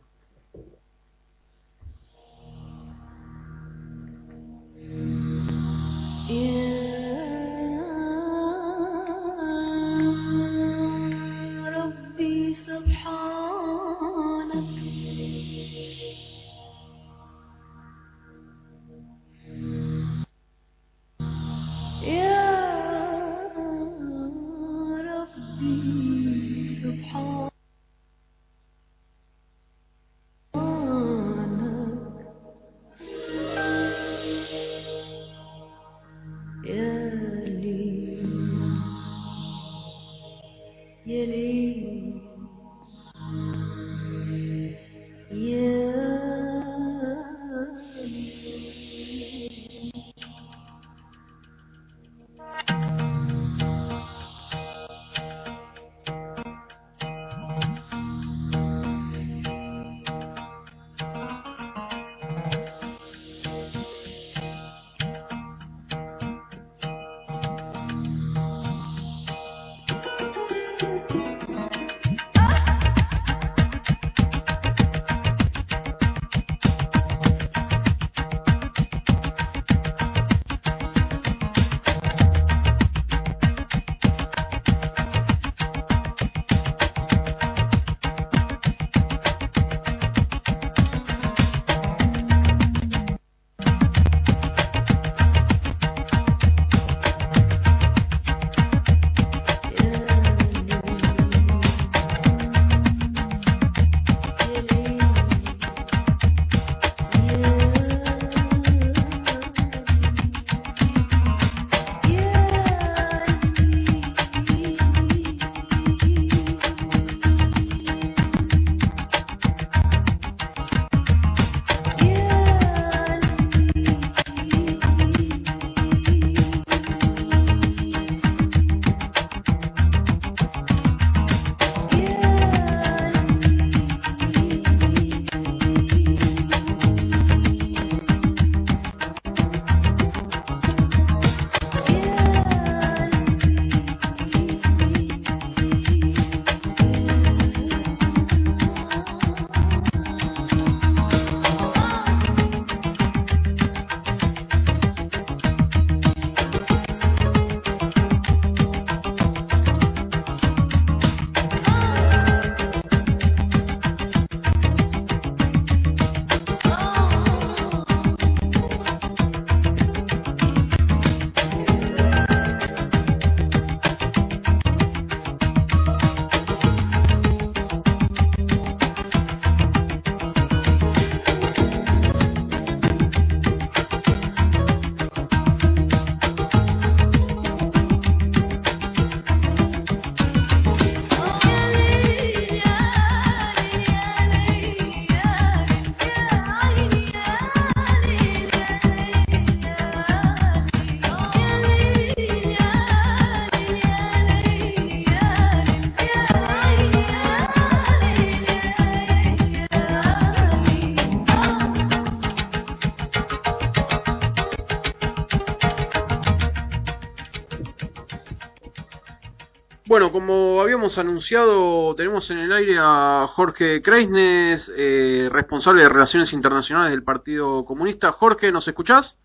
Bueno, como habíamos anunciado, tenemos en el aire a Jorge Kreisner, eh, responsable de Relaciones Internacionales del Partido Comunista. Jorge, ¿nos escuchás?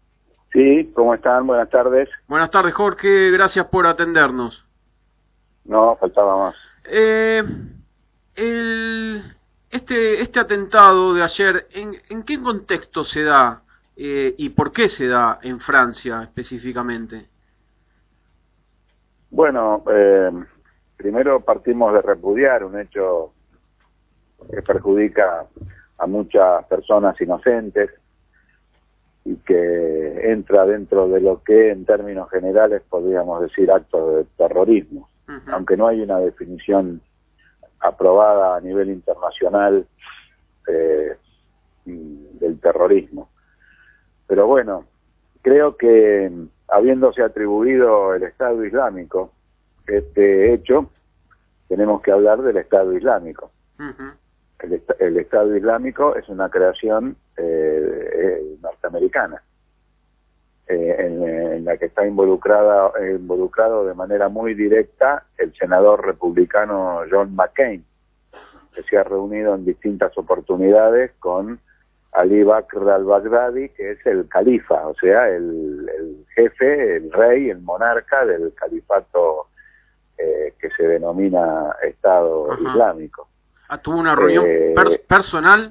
Sí, ¿cómo están? Buenas tardes. Buenas tardes, Jorge, gracias por atendernos. No, faltaba más. Eh, el, este, este atentado de ayer, ¿en, en qué contexto se da eh, y por qué se da en Francia específicamente? Bueno, eh, primero partimos de repudiar un hecho que perjudica a muchas personas inocentes y que entra dentro de lo que en términos generales podríamos decir actos de terrorismo, uh-huh. aunque no hay una definición aprobada a nivel internacional eh, del terrorismo. Pero bueno, creo que habiéndose atribuido el Estado Islámico este hecho, tenemos que hablar del Estado Islámico. Uh-huh. El, est el Estado Islámico es una creación eh, eh, norteamericana, eh, en, en la que está involucrada, eh, involucrado de manera muy directa el senador republicano John McCain, que se ha reunido en distintas oportunidades con Ali Bakr al-Baghdadi, que es el califa, o sea, el, el jefe, el rey, el monarca del califato eh, que se denomina Estado Ajá. Islámico. Ah, ¿tuvo una reunión eh, per personal?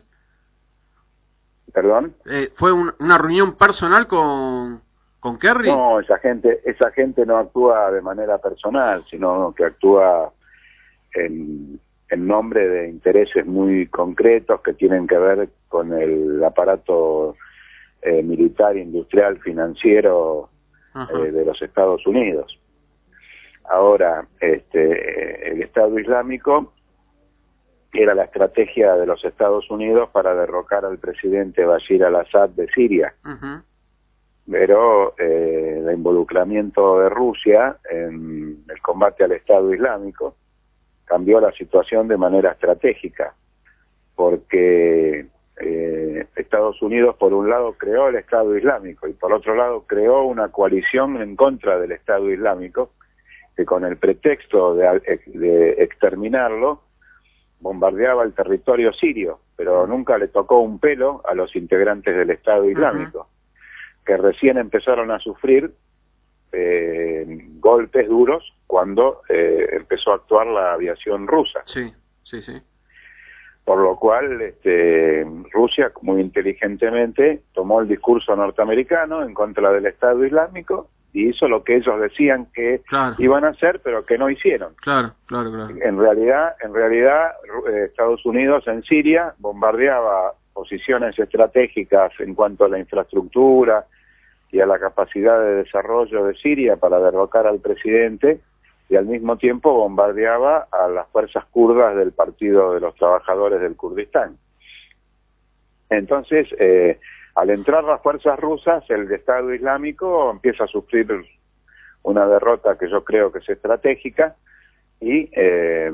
¿Perdón? Eh, ¿Fue un, una reunión personal con, con Kerry? No, esa gente, esa gente no actúa de manera personal, sino que actúa en, en nombre de intereses muy concretos que tienen que ver con el aparato eh, militar, industrial, financiero eh, de los Estados Unidos. Ahora, este, el Estado Islámico era la estrategia de los Estados Unidos para derrocar al presidente Bashir al-Assad de Siria. Uh-huh. Pero eh, el involucramiento de Rusia en el combate al Estado Islámico cambió la situación de manera estratégica, porque eh, Estados Unidos por un lado creó el Estado Islámico y por otro lado creó una coalición en contra del Estado Islámico que con el pretexto de, de exterminarlo bombardeaba el territorio sirio, pero nunca le tocó un pelo a los integrantes del Estado Islámico, uh-huh. que recién empezaron a sufrir eh, golpes duros cuando eh, empezó a actuar la aviación rusa. Sí, sí, sí. Por lo cual, este, Rusia, muy inteligentemente, tomó el discurso norteamericano en contra del Estado Islámico y hizo lo que ellos decían que claro. iban a hacer, pero que no hicieron. Claro, claro, claro. En realidad, en realidad, eh, Estados Unidos en Siria bombardeaba posiciones estratégicas en cuanto a la infraestructura y a la capacidad de desarrollo de Siria para derrocar al presidente, y al mismo tiempo bombardeaba a las fuerzas kurdas del Partido de los Trabajadores del Kurdistán. Entonces, eh, al entrar las fuerzas rusas, el Estado Islámico empieza a sufrir una derrota que yo creo que es estratégica y, eh,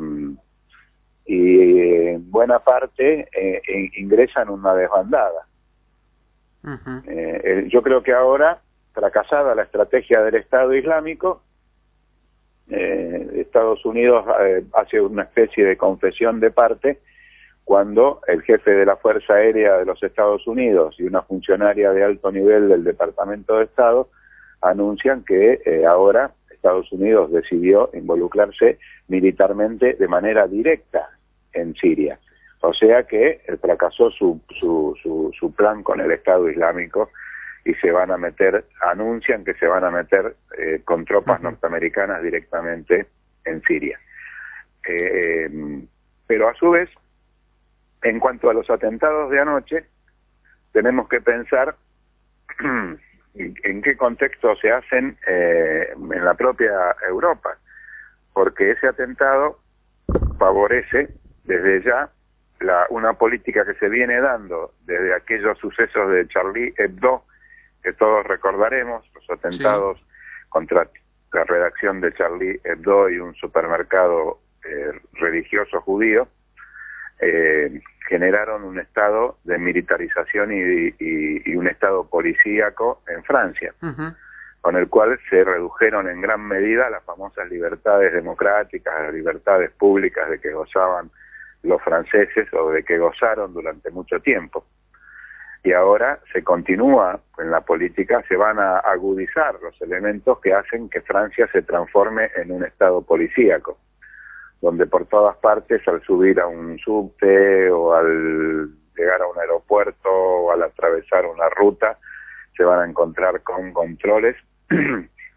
y en buena parte eh, ingresa en una desbandada. Uh-huh. eh, yo creo que ahora, fracasada la estrategia del Estado Islámico, eh, Estados Unidos eh, hace una especie de confesión de parte cuando el jefe de la Fuerza Aérea de los Estados Unidos y una funcionaria de alto nivel del Departamento de Estado anuncian que eh, ahora Estados Unidos decidió involucrarse militarmente de manera directa en Siria. O sea que fracasó su, su, su, su plan con el Estado Islámico y se van a meter, anuncian que se van a meter eh, con tropas uh-huh. norteamericanas directamente en Siria. Eh, eh, pero a su vez, en cuanto a los atentados de anoche, tenemos que pensar en qué contexto se hacen eh, en la propia Europa, porque ese atentado favorece desde ya la, una política que se viene dando desde aquellos sucesos de Charlie Hebdo, que todos recordaremos, los atentados sí. contra la redacción de Charlie Hebdo y un supermercado eh, religioso judío, eh, generaron un estado de militarización y, y, y un estado policíaco en Francia, uh-huh. con el cual se redujeron en gran medida las famosas libertades democráticas, las libertades públicas de que gozaban los franceses o de que gozaron durante mucho tiempo. Y ahora se continúa en la política, se van a agudizar los elementos que hacen que Francia se transforme en un estado policíaco, donde por todas partes al subir a un subte o al llegar a un aeropuerto o al atravesar una ruta se van a encontrar con controles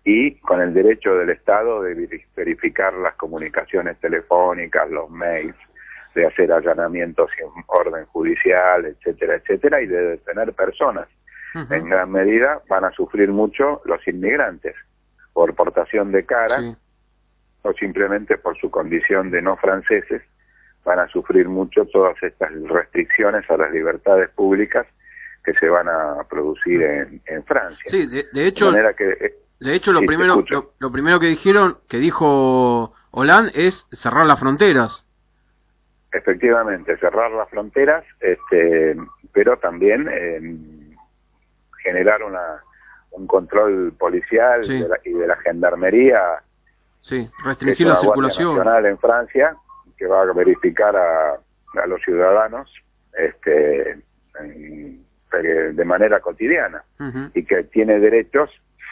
y con el derecho del Estado de verificar las comunicaciones telefónicas, los mails, de hacer allanamientos sin orden judicial, etcétera, etcétera, y de detener personas. Uh-huh. En gran medida van a sufrir mucho los inmigrantes por portación de cara, sí, o simplemente por su condición de no franceses. Van a sufrir mucho todas estas restricciones a las libertades públicas que se van a producir en, en Francia. Sí, de, de hecho, de, manera que, eh, de hecho lo sí, primero lo, lo primero que dijeron, que dijo Hollande, es cerrar las fronteras. Efectivamente, cerrar las fronteras, este, pero también eh, generar una un control policial, sí, de la, y de la gendarmería. Sí, restringir la circulación. Guardia Nacional en Francia, que va a verificar a, a los ciudadanos este, en, de manera cotidiana, uh-huh, y que tiene derechos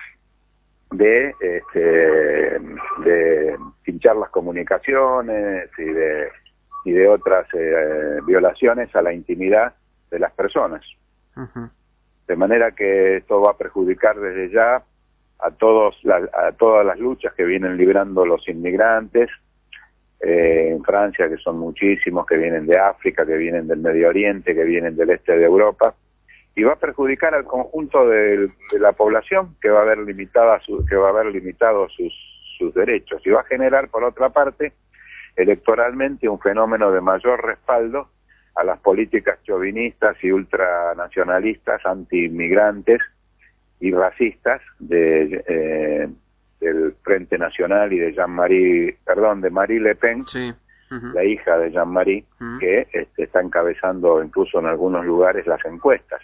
de este, de pinchar las comunicaciones y de y de otras eh, violaciones a la intimidad de las personas. Uh-huh. De manera que esto va a perjudicar desde ya a todos la, a todas las luchas que vienen librando los inmigrantes eh, en Francia, que son muchísimos, que vienen de África, que vienen del Medio Oriente, que vienen del este de Europa, y va a perjudicar al conjunto de, de la población, que va a haber limitada su, que va a haber limitado sus sus derechos, y va a generar, por otra parte, electoralmente un fenómeno de mayor respaldo a las políticas chauvinistas y ultranacionalistas, anti-inmigrantes y racistas de, eh, del Frente Nacional y de Jean-Marie, perdón, de Marie Le Pen, sí, uh-huh, la hija de Jean-Marie, uh-huh, que este, está encabezando incluso en algunos lugares las encuestas.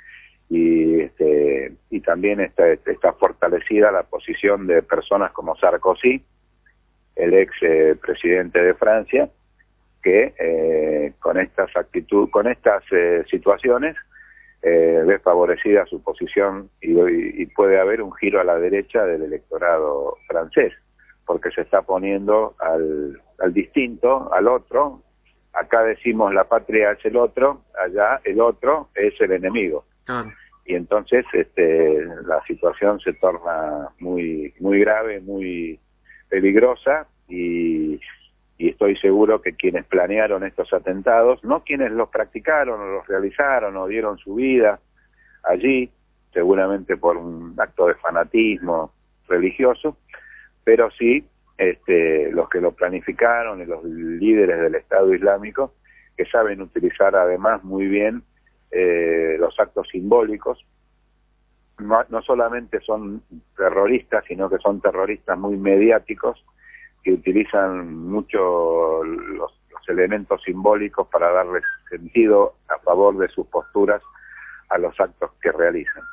Y este, y también está, está fortalecida la posición de personas como Sarkozy, el ex eh, presidente de Francia, que eh, con estas actitud, con estas eh, situaciones eh, ve favorecida su posición y, y puede haber un giro a la derecha del electorado francés, porque se está poniendo al, al distinto, al otro. Acá decimos la patria es el otro, allá el otro es el enemigo. Claro. Y entonces este, la situación se torna muy muy grave, muy peligrosa, y, y estoy seguro que quienes planearon estos atentados, no quienes los practicaron o los realizaron o dieron su vida allí, seguramente por un acto de fanatismo religioso, pero sí este, los que lo planificaron y los líderes del Estado Islámico, que saben utilizar además muy bien eh, los actos simbólicos. No, no solamente son terroristas, sino que son terroristas muy mediáticos, que utilizan mucho los, los elementos simbólicos para darles sentido a favor de sus posturas a los actos que realizan.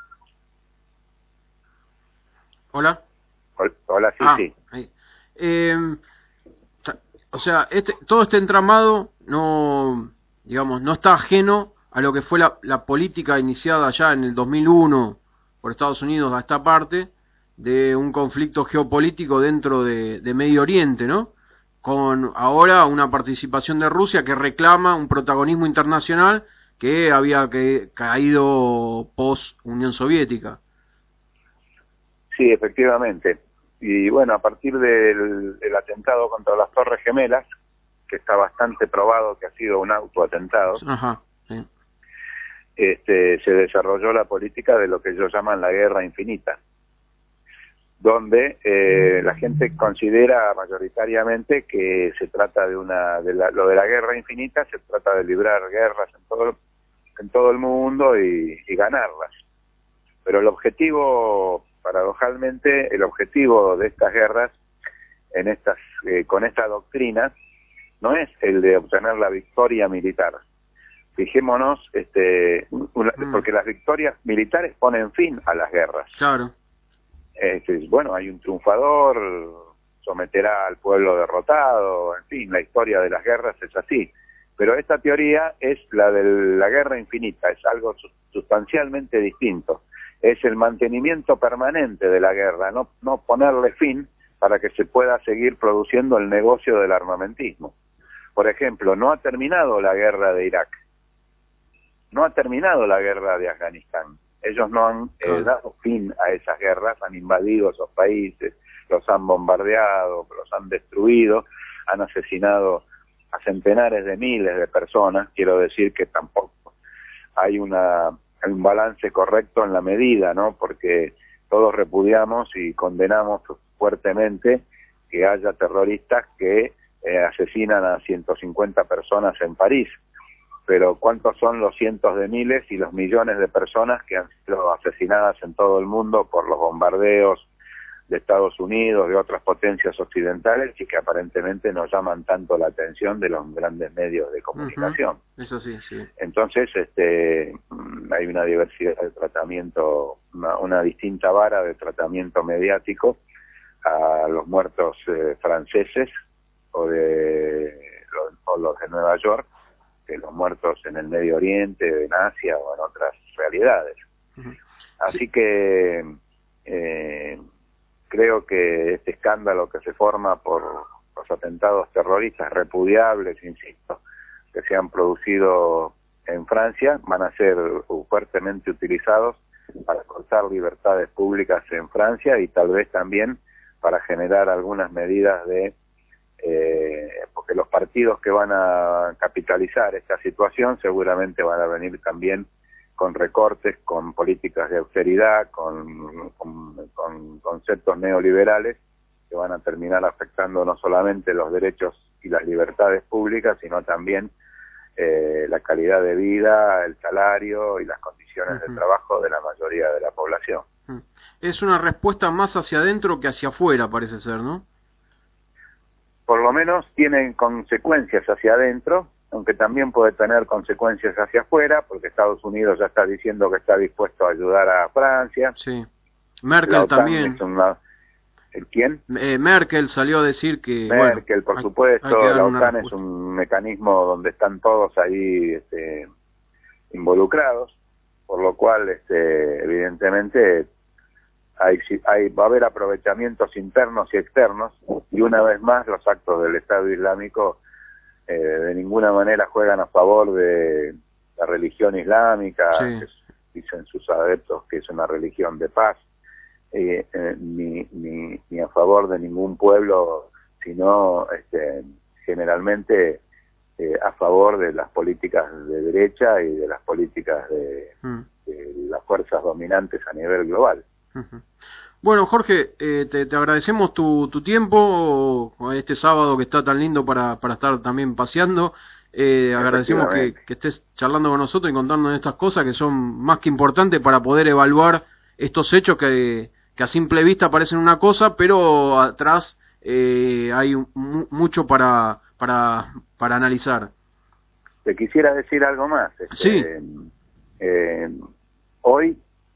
Hola. Hola, sí, ah, sí. Ahí. Eh, o sea, este, todo este entramado no, digamos, no está ajeno a lo que fue la, la política iniciada ya en el dos mil uno por Estados Unidos a esta parte, de un conflicto geopolítico dentro de, de Medio Oriente, ¿no? Con ahora una participación de Rusia que reclama un protagonismo internacional que había que, caído post Unión Soviética. Sí, efectivamente. Y bueno, a partir del, del atentado contra las Torres Gemelas, que está bastante probado que ha sido un autoatentado, Ajá, sí. este, se desarrolló la política de lo que ellos llaman la guerra infinita, donde eh, la gente considera mayoritariamente que se trata de una, de la, lo de la guerra infinita, se trata de librar guerras en todo, en todo el mundo y, y ganarlas. Pero el objetivo, paradojalmente, el objetivo de estas guerras, en estas, eh, con esta doctrina, no es el de obtener la victoria militar. Fijémonos, este, una, mm. porque las victorias militares ponen fin a las guerras. Claro. Este, bueno, hay un triunfador, someterá al pueblo derrotado, en fin, la historia de las guerras es así. Pero esta teoría es la de la guerra infinita, es algo sustancialmente distinto. Es el mantenimiento permanente de la guerra, no, no ponerle fin para que se pueda seguir produciendo el negocio del armamentismo. Por ejemplo, no ha terminado la guerra de Irak, no ha terminado la guerra de Afganistán. Ellos no han eh, dado fin a esas guerras, han invadido esos países, los han bombardeado, los han destruido, han asesinado a centenares de miles de personas. Quiero decir que tampoco hay una un balance correcto en la medida, ¿no? Porque todos repudiamos y condenamos fuertemente que haya terroristas que eh, asesinan a ciento cincuenta personas en París. Pero ¿cuántos son los cientos de miles y los millones de personas que han sido asesinadas en todo el mundo por los bombardeos de Estados Unidos, de otras potencias occidentales, y que aparentemente no llaman tanto la atención de los grandes medios de comunicación? Uh-huh. Eso sí, sí. Entonces, este, hay una diversidad de tratamiento, una, una distinta vara de tratamiento mediático a los muertos eh, franceses o de los, o los de Nueva York, que los muertos en el Medio Oriente, en Asia o en otras realidades. Uh-huh. Así sí. que eh, creo que este escándalo que se forma por los atentados terroristas repudiables, insisto, que se han producido en Francia, van a ser fuertemente utilizados para cortar libertades públicas en Francia y tal vez también para generar algunas medidas de Eh, porque los partidos que van a capitalizar esta situación seguramente van a venir también con recortes, con políticas de austeridad, con, con, con conceptos neoliberales que van a terminar afectando no solamente los derechos y las libertades públicas, sino también eh, la calidad de vida, el salario y las condiciones uh-huh. de trabajo de la mayoría de la población. Es una respuesta más hacia adentro que hacia afuera, parece ser, ¿no? Por lo menos tienen consecuencias hacia adentro, aunque también puede tener consecuencias hacia afuera, porque Estados Unidos ya está diciendo que está dispuesto a ayudar a Francia. Sí. Merkel también. Una... ¿El quién? Eh, Merkel salió a decir que... Merkel, bueno, por hay, supuesto, hay la OTAN es un mecanismo donde están todos ahí este, involucrados, por lo cual, este, evidentemente... Hay, hay, va a haber aprovechamientos internos y externos, y una vez más los actos del Estado Islámico eh, de ninguna manera juegan a favor de la religión islámica, sí. que dicen sus adeptos que es una religión de paz, eh, eh, ni, ni, ni a favor de ningún pueblo, sino este, generalmente eh, a favor de las políticas de derecha y de las políticas de, mm. de las fuerzas dominantes a nivel global. Bueno, Jorge, eh, te, te agradecemos tu, tu tiempo este sábado que está tan lindo para, para estar también paseando. Eh, agradecemos que, que estés charlando con nosotros y contándonos estas cosas que son más que importantes para poder evaluar estos hechos que, que a simple vista parecen una cosa, pero atrás eh, hay mu- mucho para, para, para analizar. Te quisiera decir algo más. Este, sí. Eh, hoy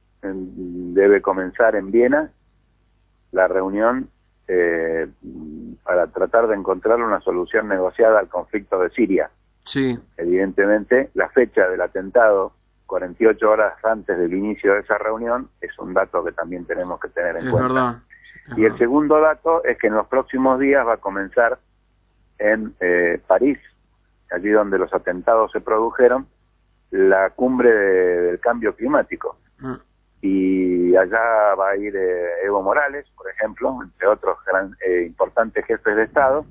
debe comenzar en Viena la reunión eh, para tratar de encontrar una solución negociada al conflicto de Siria. Sí. Evidentemente, la fecha del atentado, cuarenta y ocho horas antes del inicio de esa reunión, es un dato que también tenemos que tener en es cuenta. Verdad. Es y verdad. El segundo dato es que en los próximos días va a comenzar en eh, París, allí donde los atentados se produjeron, la cumbre de, del cambio climático. Mm. Y allá va a ir eh, Evo Morales, por ejemplo, entre otros gran, eh, importantes jefes de Estado,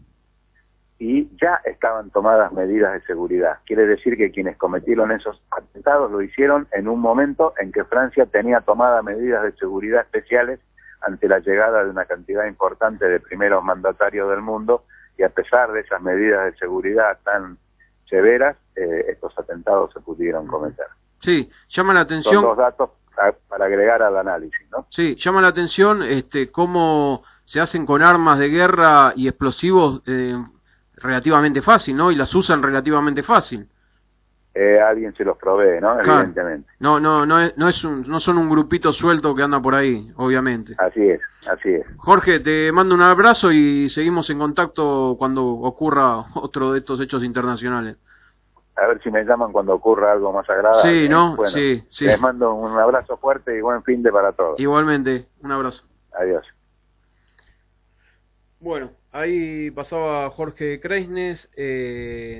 y ya estaban tomadas medidas de seguridad. Quiere decir que quienes cometieron esos atentados lo hicieron en un momento en que Francia tenía tomadas medidas de seguridad especiales ante la llegada de una cantidad importante de primeros mandatarios del mundo, y a pesar de esas medidas de seguridad tan severas, eh, estos atentados se pudieron cometer. Sí, llama la atención... Son dos datos para agregar al análisis, ¿no? Sí, llama la atención este cómo se hacen con armas de guerra y explosivos eh, relativamente fácil, ¿no? Y las usan relativamente fácil. Eh, alguien se los provee, ¿no? Claro. Evidentemente. No, no, no es, no es un, no son un grupito suelto que anda por ahí, obviamente. Así es, así es. Jorge, te mando un abrazo y seguimos en contacto cuando ocurra otro de estos hechos internacionales. A ver si me llaman cuando ocurra algo más agradable. Sí, ¿no? Bueno, sí, sí. Les mando un abrazo fuerte y buen fin de para todos. Igualmente, un abrazo. Adiós. Bueno, ahí pasaba Jorge Kreisnes, eh,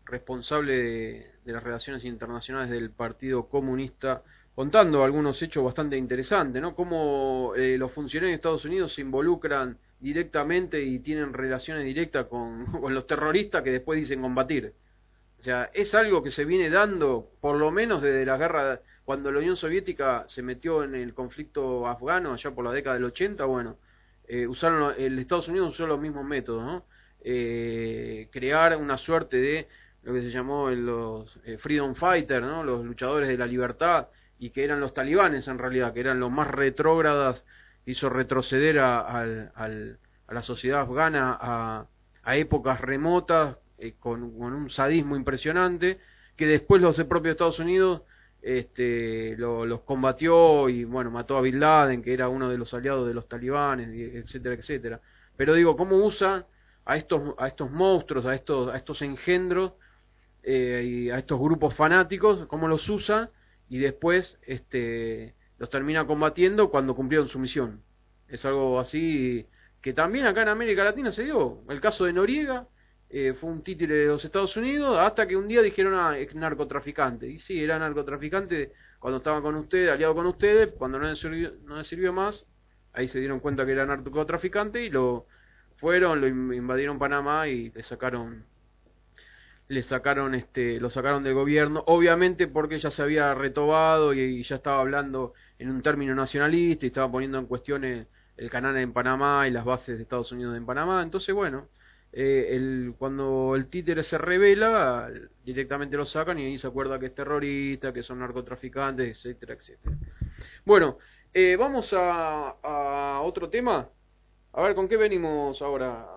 responsable de, de las relaciones internacionales del Partido Comunista, contando algunos hechos bastante interesantes, ¿no? Cómo eh, los funcionarios de Estados Unidos se involucran directamente y tienen relaciones directas con, con los terroristas que después dicen combatir. O sea, es algo que se viene dando, por lo menos desde la guerra, cuando la Unión Soviética se metió en el conflicto afgano, allá por la década del ochenta, bueno, eh, usaron, el Estados Unidos usó los mismos métodos, ¿no? Eh, crear una suerte de lo que se llamó los eh, Freedom Fighters, ¿no? Los luchadores de la libertad, y que eran los talibanes en realidad, que eran los más retrógradas, hizo retroceder a, a, a, a la sociedad afgana a, a épocas remotas, eh, con, con un sadismo impresionante, que después los de propio Estados Unidos este, lo, los combatió y bueno, mató a Bin Laden, que era uno de los aliados de los talibanes, etcétera, etcétera. Pero digo, ¿cómo usan a estos, a estos monstruos, a estos, a estos engendros, eh, y a estos grupos fanáticos, cómo los usan? Y después este, los termina combatiendo cuando cumplieron su misión. Es algo así que también acá en América Latina se dio. El caso de Noriega eh, fue un títere de los Estados Unidos, hasta que un día dijeron, ah, es narcotraficante. Y sí, era narcotraficante cuando estaba con ustedes, aliado con ustedes, cuando no les sirvió, no les sirvió más, ahí se dieron cuenta que era narcotraficante y lo fueron, lo invadieron Panamá y le sacaron... le sacaron este lo sacaron del gobierno, obviamente porque ya se había retobado y, y ya estaba hablando en un término nacionalista y estaba poniendo en cuestión el, el canal en Panamá y las bases de Estados Unidos en Panamá. Entonces bueno, eh, el, cuando el títere se revela, directamente lo sacan y ahí se acuerda que es terrorista, que son narcotraficantes, etcétera, etcétera. Bueno, eh, vamos a, a otro tema. A ver, ¿con qué venimos ahora?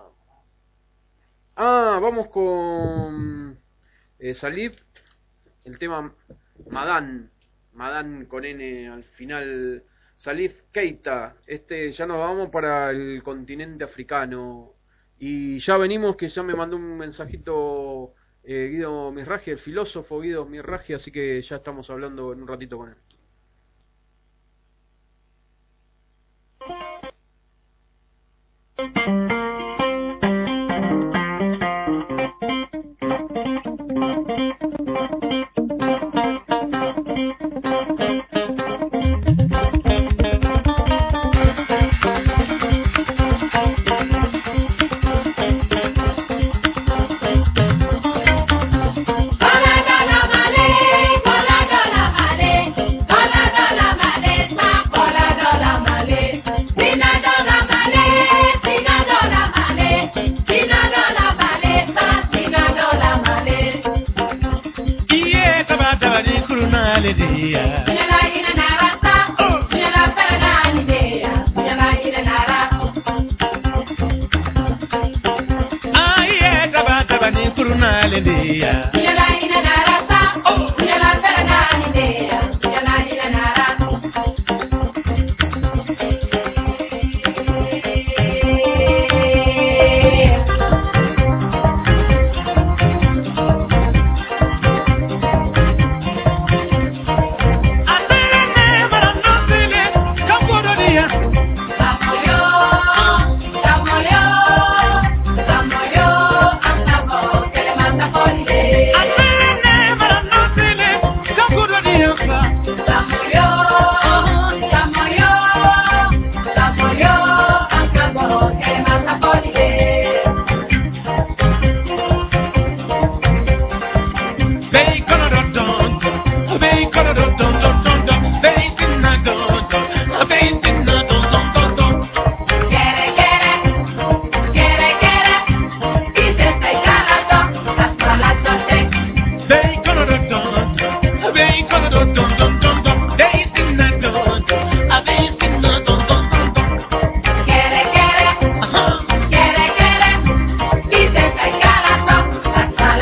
Ah, vamos con eh, Salif, el tema Madan, Madan con N al final, Salif Keita. Este, ya nos vamos para el continente africano y ya venimos, que ya me mandó un mensajito eh, Guido Mirraji, el filósofo Guido Mirraji, así que ya estamos hablando en un ratito con él.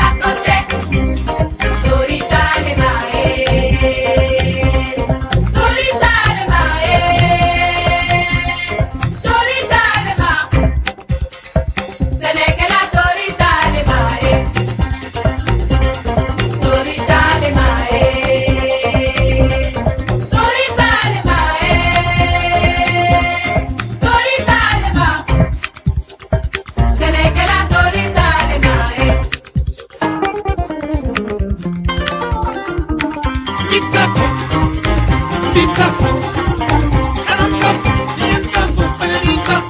Hey! Perita, caramba, siéntate, Perita.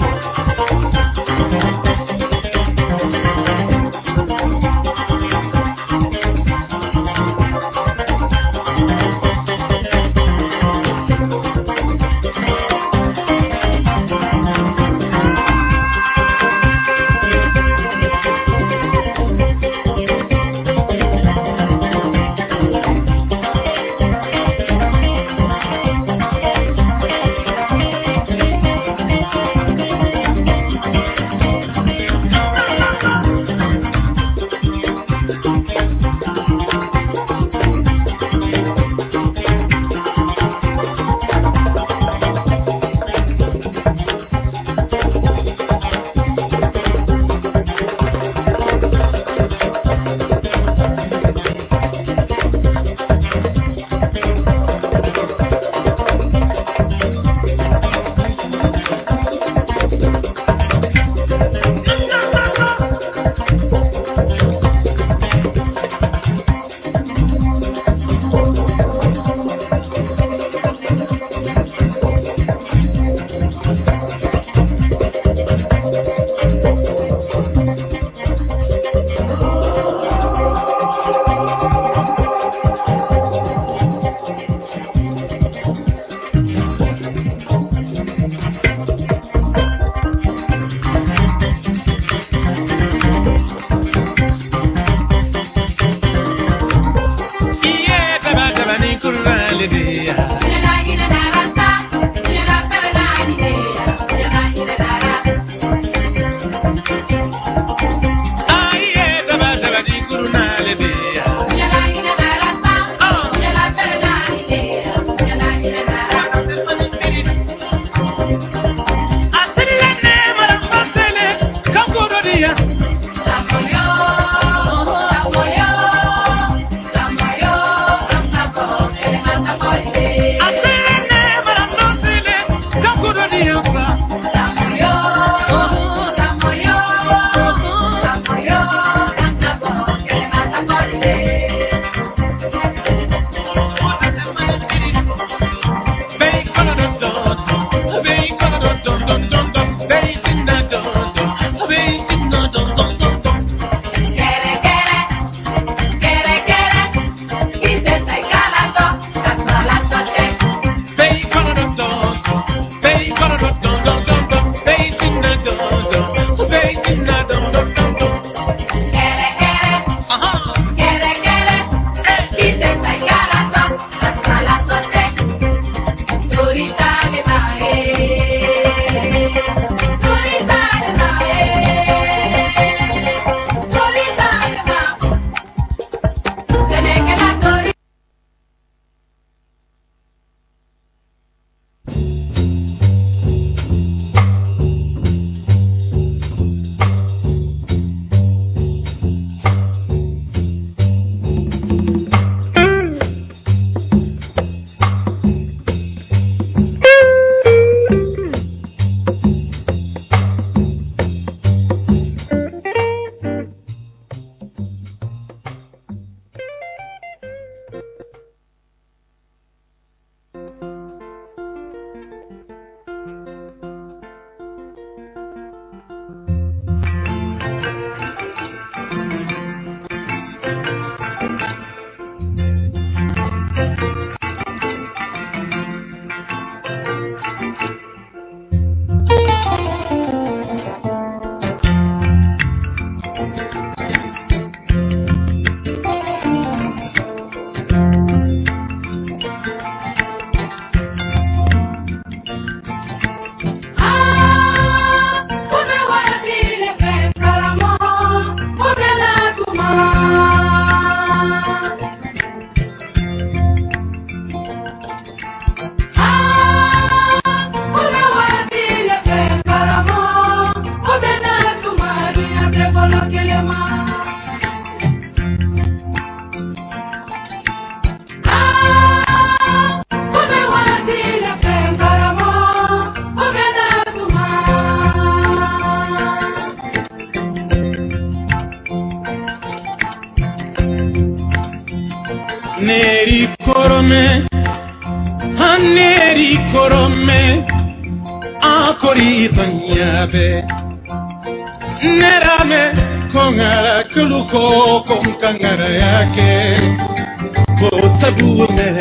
Maneri korome akori tanyabe nerame kongara kuluko konkangara yake bosabume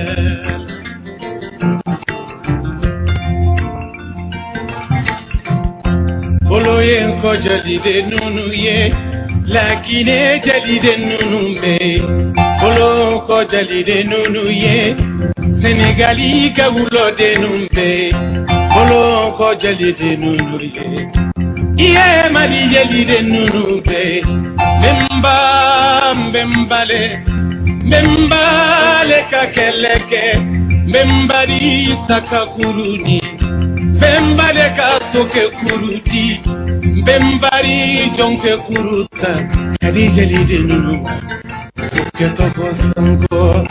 Boloye ko jalide nunu ye lakine jalide nunu be Bolo ko jalide nunu ye Senegali kawulo de numbe Bolo ko jalide nunu ye Iye mali jalide nunu be Memba mbembale Mbembale kakeleke Mbembari sakakuruni Mbembale kasoke kuruti Mbembari jonke kuruta Kadi jalide nunu Keto kosango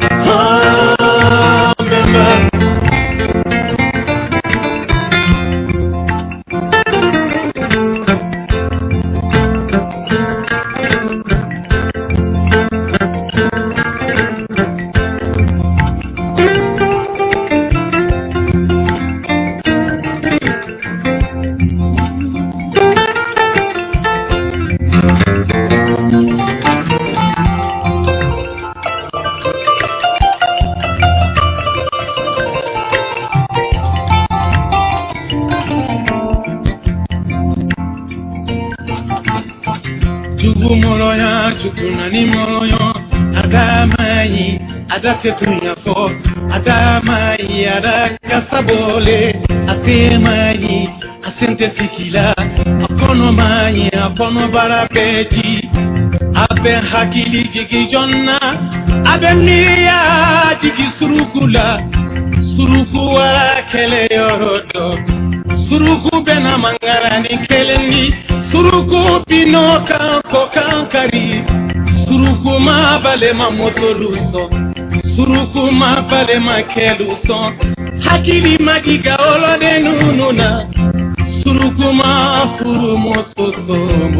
Ah, Mbemba Chukunani moyo adamai adate tunyafo adamai adakasabole asemai asente sikila akono mai akono barapeti abe hakili jigi jonna abe miya jigi surukula suruku wala kele yorodo suruku bena mangarani keleni suruku pino kanko kankari suruku ma bale ma mosoluso suruku ma bale ma keluso hakili magiga olode nununa suruku ma furu mososo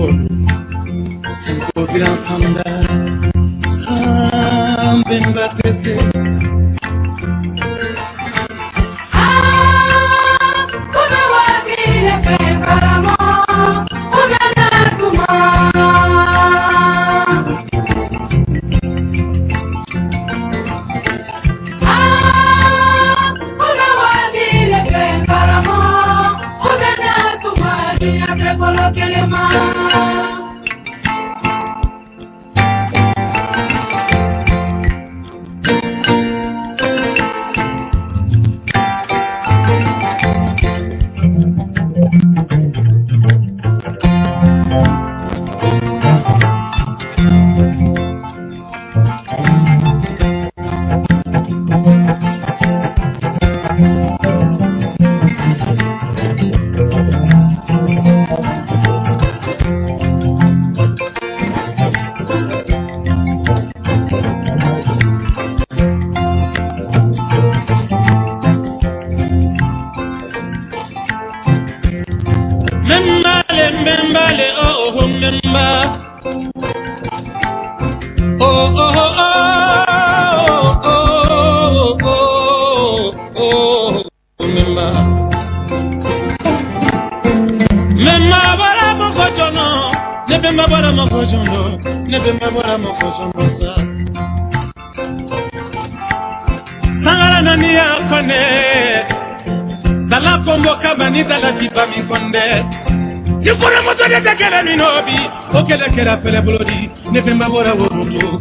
sinko gran samda ah bemba tese Sangara nani akone Dala kombo kabani dala jiba mi konde Yukura moto de tekele minobi Okele kera fele blodi Nepemba bora wurutu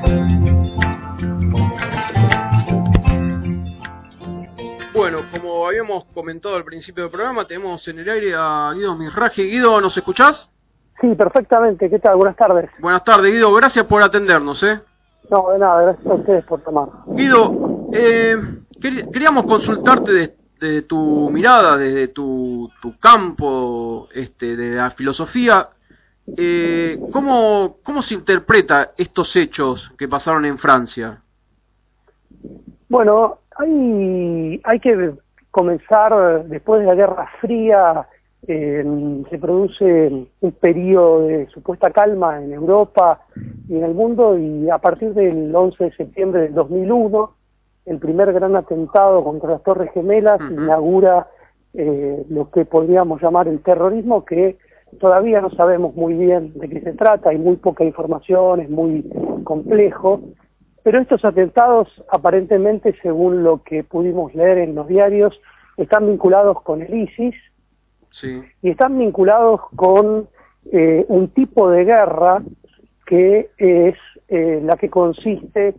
Bueno, como habíamos comentado al principio del programa, tenemos en el aire a Guido Mirraje. Guido, ¿nos escuchás? Sí, perfectamente. ¿Qué tal? Buenas tardes. Buenas tardes, Guido. Gracias por atendernos, ¿eh? No, de nada. Gracias a ustedes por tomar. Guido, eh, queríamos consultarte de, de tu mirada, desde tu, tu campo este, de la filosofía. Eh, ¿cómo, ¿Cómo se interpreta estos hechos que pasaron en Francia? Bueno, hay, hay que comenzar después de la Guerra Fría. Eh, se produce un periodo de supuesta calma en Europa y en el mundo, y a partir del once de septiembre del dos mil uno el primer gran atentado contra las Torres Gemelas, uh-huh. inaugura eh, lo que podríamos llamar el terrorismo, que todavía no sabemos muy bien de qué se trata, hay muy poca información, es muy complejo, pero estos atentados aparentemente, según lo que pudimos leer en los diarios, están vinculados con el ISIS, sí. y están vinculados con eh, un tipo de guerra que es eh, la que consiste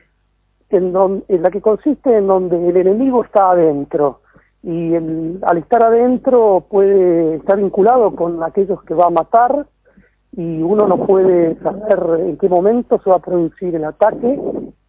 en, don, en la que consiste en donde el enemigo está adentro, y el, al estar adentro puede estar vinculado con aquellos que va a matar, y uno no puede saber en qué momento se va a producir el ataque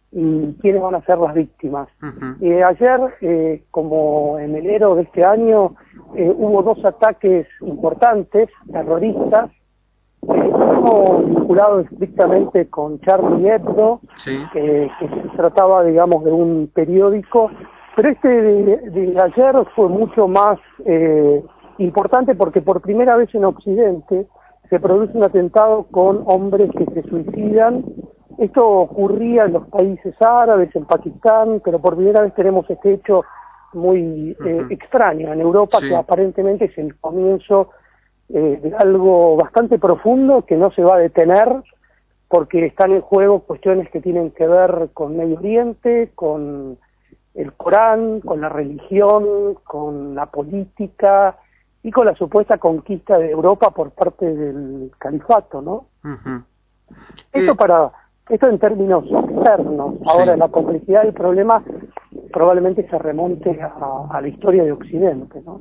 y quiénes van a ser las víctimas. Uh-huh. Eh, ayer, eh, como en enero de este año, eh, hubo dos ataques importantes, terroristas, eh, uno vinculado estrictamente con Charlie Hebdo, sí. eh, que se trataba, digamos, de un periódico, pero este de, de ayer fue mucho más eh, importante porque por primera vez en Occidente se produce un atentado con hombres que se suicidan. Esto ocurría en los países árabes, en Pakistán, pero por primera vez tenemos este hecho muy eh, uh-huh. extraño en Europa, sí. que aparentemente es el comienzo eh, de algo bastante profundo que no se va a detener, porque están en juego cuestiones que tienen que ver con Medio Oriente, con el Corán, con la religión, con la política y con la supuesta conquista de Europa por parte del califato, ¿no? Uh-huh. Esto eh... para... Esto en términos externos. Ahora, sí. la complejidad del problema probablemente se remonte a, a la historia de Occidente, ¿no?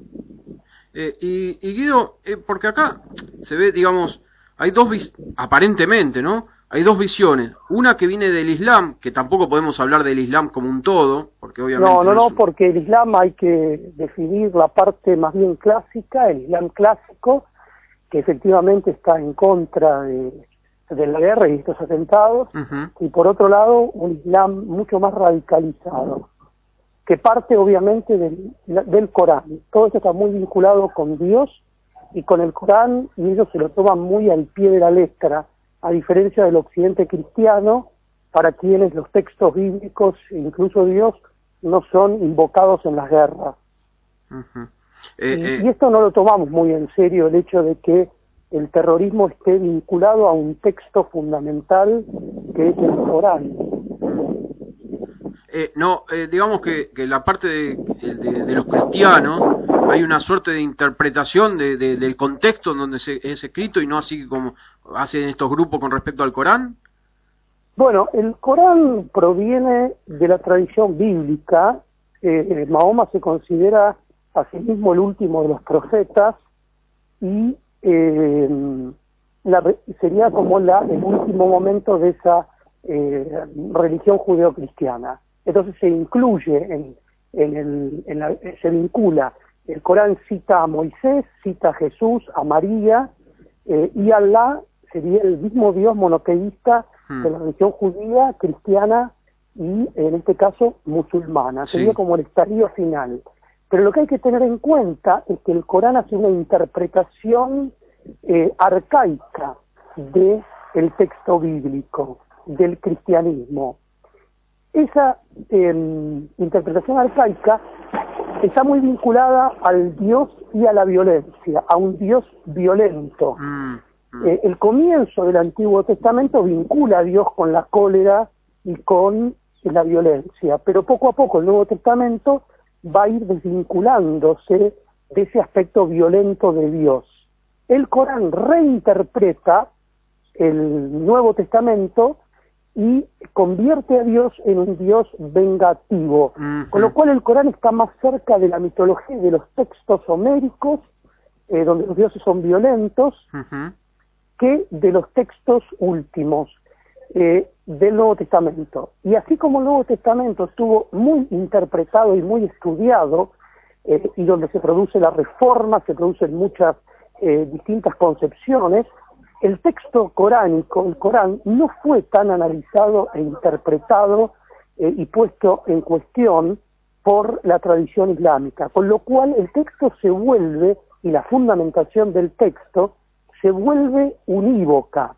Eh, y, y Guido, eh, porque acá se ve, digamos, hay dos, vis- aparentemente, ¿no? Hay dos visiones. Una que viene del Islam, que tampoco podemos hablar del Islam como un todo, porque obviamente... No, no, no, es un... porque el Islam hay que definir la parte más bien clásica, el Islam clásico, que efectivamente está en contra de... de la guerra y estos atentados, uh-huh. y por otro lado un Islam mucho más radicalizado, que parte obviamente del, del Corán. Todo esto está muy vinculado con Dios y con el Corán, y ellos se lo toman muy al pie de la letra, a diferencia del occidente cristiano, para quienes los textos bíblicos, e incluso Dios, no son invocados en las guerras. Uh-huh. eh, y, eh... y esto no lo tomamos muy en serio, el hecho de que el terrorismo esté vinculado a un texto fundamental que es el Corán. Eh, no, eh, digamos que, que la parte de, de, de los cristianos hay una suerte de interpretación de, de, del contexto en donde se, es escrito y no así como hacen estos grupos con respecto al Corán. Bueno, el Corán proviene de la tradición bíblica. Eh, Mahoma se considera a sí mismo el último de los profetas y Eh, la, sería como la, el último momento de esa eh, religión judeocristiana. Entonces se incluye, en, en el, en la, se vincula, el Corán cita a Moisés, cita a Jesús, a María, eh, y Alá sería el mismo Dios monoteísta hmm. de la religión judía, cristiana y en este caso musulmana. Sería sí. como el estadio final. Pero lo que hay que tener en cuenta es que el Corán hace una interpretación eh, arcaica del texto bíblico, del cristianismo. Esa eh, interpretación arcaica está muy vinculada al Dios y a la violencia, a un Dios violento. Mm, mm. Eh, el comienzo del Antiguo Testamento vincula a Dios con la cólera y con la violencia, pero poco a poco el Nuevo Testamento va a ir desvinculándose de ese aspecto violento de Dios. El Corán reinterpreta el Nuevo Testamento y convierte a Dios en un Dios vengativo, uh-huh. con lo cual el Corán está más cerca de la mitología de los textos homéricos, eh, donde los dioses son violentos, uh-huh. que de los textos últimos eh, del Nuevo Testamento. Y así como el Nuevo Testamento estuvo muy interpretado y muy estudiado, eh, y donde se produce la reforma, se producen muchas eh, distintas concepciones, el texto coránico, el Corán, no fue tan analizado e interpretado eh, y puesto en cuestión por la tradición islámica, con lo cual el texto se vuelve, y la fundamentación del texto, se vuelve unívoca.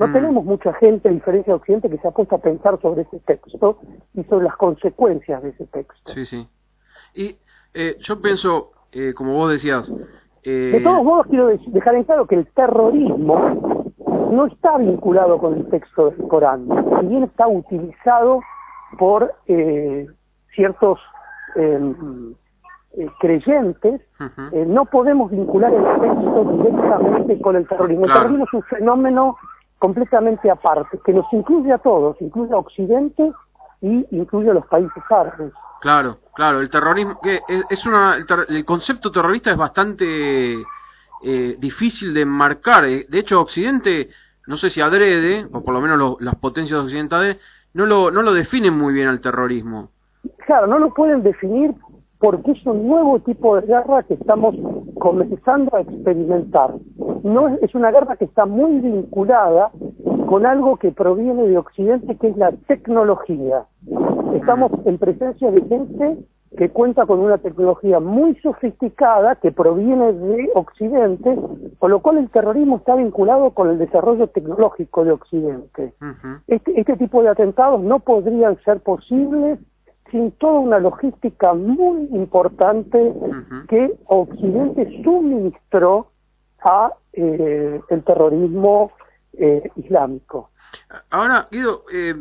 No Mm. tenemos mucha gente, a diferencia de Occidente, que se ha puesto a pensar sobre ese texto y sobre las consecuencias de ese texto. Sí, sí. Y eh, yo pienso, eh, como vos decías... Eh... De todos modos, quiero de- dejar en claro que el terrorismo no está vinculado con el texto del Corán, si bien está utilizado por eh, ciertos eh, eh, creyentes, Uh-huh. eh, no podemos vincular el texto directamente con el terrorismo. Claro. El terrorismo es un fenómeno completamente aparte, que nos incluye a todos, incluye a Occidente y incluye a los países árabes. Claro, claro, el terrorismo, que es, es una, el, ter- el concepto terrorista es bastante eh, difícil de enmarcar. eh. De hecho, Occidente, no sé si adrede, o por lo menos lo- las potencias occidentales, no lo, no lo definen muy bien al terrorismo. Claro, no lo pueden definir porque es un nuevo tipo de guerra que estamos comenzando a experimentar. No es, es una guerra que está muy vinculada con algo que proviene de Occidente, que es la tecnología. Estamos en presencia de gente que cuenta con una tecnología muy sofisticada que proviene de Occidente, con lo cual el terrorismo está vinculado con el desarrollo tecnológico de Occidente. Uh-huh. Este, este tipo de atentados no podrían ser posibles sin toda una logística muy importante Uh-huh. que Occidente suministró a eh, el terrorismo eh, islámico. Ahora, Guido, eh,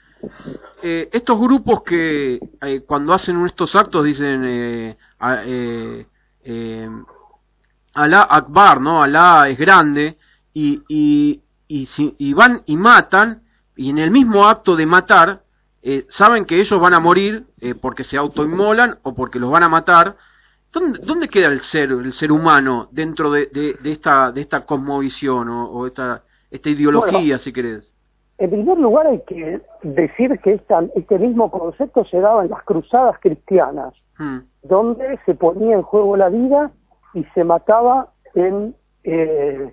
eh, estos grupos que eh, cuando hacen estos actos dicen eh, a- eh, eh, Alá Akbar, ¿no? Alá es grande, y, y, y, si- y van y matan, y en el mismo acto de matar, eh, saben que ellos van a morir eh, porque se autoinmolan o porque los van a matar. ¿Dónde, dónde queda el ser, el ser humano dentro de, de, de esta de esta cosmovisión o, o esta, esta ideología, Bueno, si querés? En primer lugar hay que decir que esta, este mismo concepto se daba en las cruzadas cristianas, Hmm. donde se ponía en juego la vida y se mataba en eh,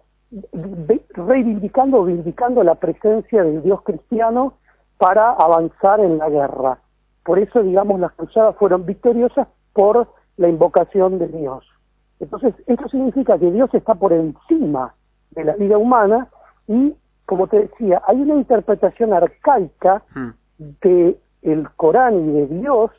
ve- reivindicando o vindicando la presencia del Dios cristiano para avanzar en la guerra. Por eso, digamos, las cruzadas fueron victoriosas por la invocación de Dios. Entonces, esto significa que Dios está por encima de la vida humana y, como te decía, hay una interpretación arcaica Hmm. de el Corán y de Dios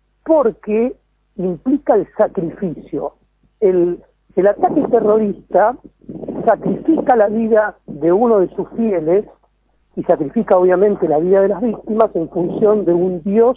porque implica el sacrificio. El, el ataque terrorista sacrifica la vida de uno de sus fieles y sacrifica obviamente la vida de las víctimas en función de un Dios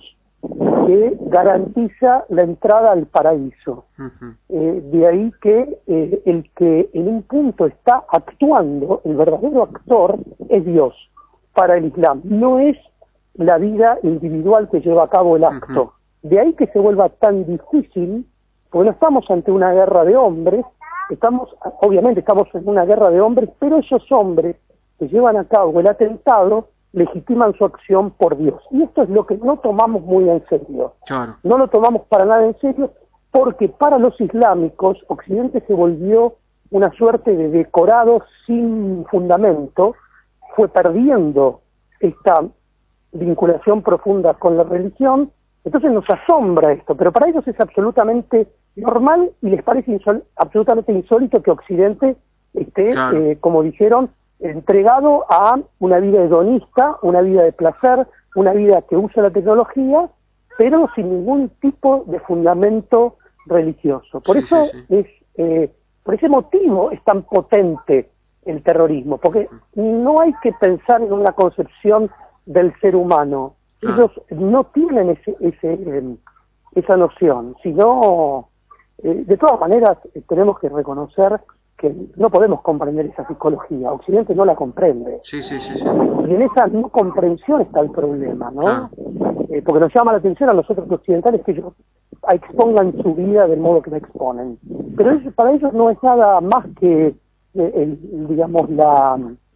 que garantiza la entrada al paraíso. Uh-huh. Eh, de ahí que eh, el que en un punto está actuando, el verdadero actor, es Dios para el Islam, no es la vida individual que lleva a cabo el acto. Ujú. De ahí que se vuelva tan difícil, porque no estamos ante una guerra de hombres, estamos, obviamente estamos en una guerra de hombres, pero esos hombres que llevan a cabo el atentado legitiman su acción por Dios. Y esto es lo que no tomamos muy en serio. Claro. No lo tomamos para nada en serio, porque para los islámicos, Occidente se volvió una suerte de decorado sin fundamento, fue perdiendo esta vinculación profunda con la religión, entonces nos asombra esto, pero para ellos es absolutamente normal y les parece insol- absolutamente insólito que Occidente esté, Claro. eh, como dijeron, entregado a una vida hedonista, una vida de placer, una vida que usa la tecnología, pero sin ningún tipo de fundamento religioso. Por Sí, eso sí, sí. es, eh, por ese motivo es tan potente el terrorismo, porque no hay que pensar en una concepción del ser humano. Claro. Ellos no tienen ese, ese, eh, esa noción, sino, eh, de todas maneras, eh, tenemos que reconocer que no podemos comprender esa psicología. Occidente no la comprende. Sí, sí, sí, sí. Y en esa no comprensión está el problema, ¿no? Claro. Eh, porque nos llama la atención a nosotros los occidentales que ellos expongan su vida del modo que la exponen. Pero eso, para ellos no es nada más que, eh, el, digamos, la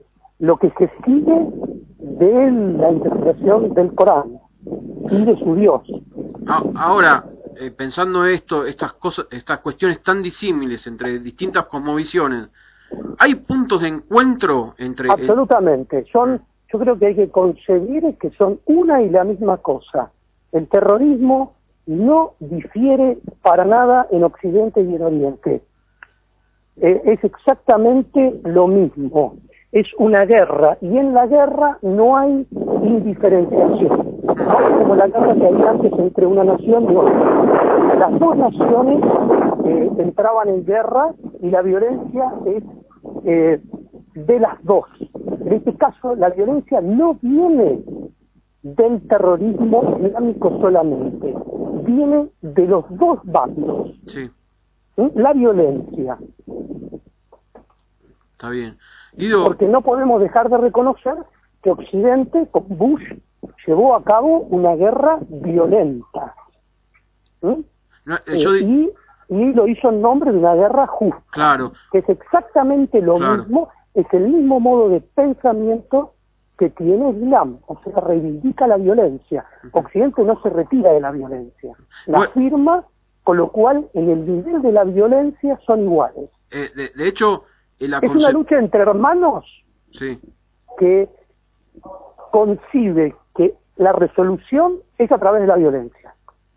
lo que se sigue de la interpretación del Corán y de su Dios. A- Ahora, eh, pensando esto, estas cosas, estas cuestiones tan disímiles entre distintas cosmovisiones, ¿hay puntos de encuentro entre? Absolutamente. Son, yo creo que hay que concebir que son una y la misma cosa. El terrorismo no difiere para nada en Occidente y en Oriente. Eh, es exactamente lo mismo. es una guerra, y en la guerra no hay indiferenciación, ¿no? Como la guerra que había antes entre una nación y otra. Las dos naciones eh, entraban en guerra y la violencia es eh, de las dos. En este caso, la violencia no viene del terrorismo islámico solamente, viene de los dos bandos. Sí. ¿Mm? La violencia. Está bien. Guido... Porque no podemos dejar de reconocer que Occidente, con Bush, llevó a cabo una guerra violenta. ¿Mm? No, eh, yo... y, y lo hizo en nombre de una guerra justa. Claro. Que es exactamente lo Claro. mismo, es el mismo modo de pensamiento que tiene el Islam, o sea, reivindica la violencia. Occidente no se retira de la violencia, la Bueno. afirma, con lo cual en el nivel de la violencia son iguales. Eh, de, de hecho, eh, la Es una concep- lucha entre hermanos Sí. que concibe que la resolución es a través de la violencia.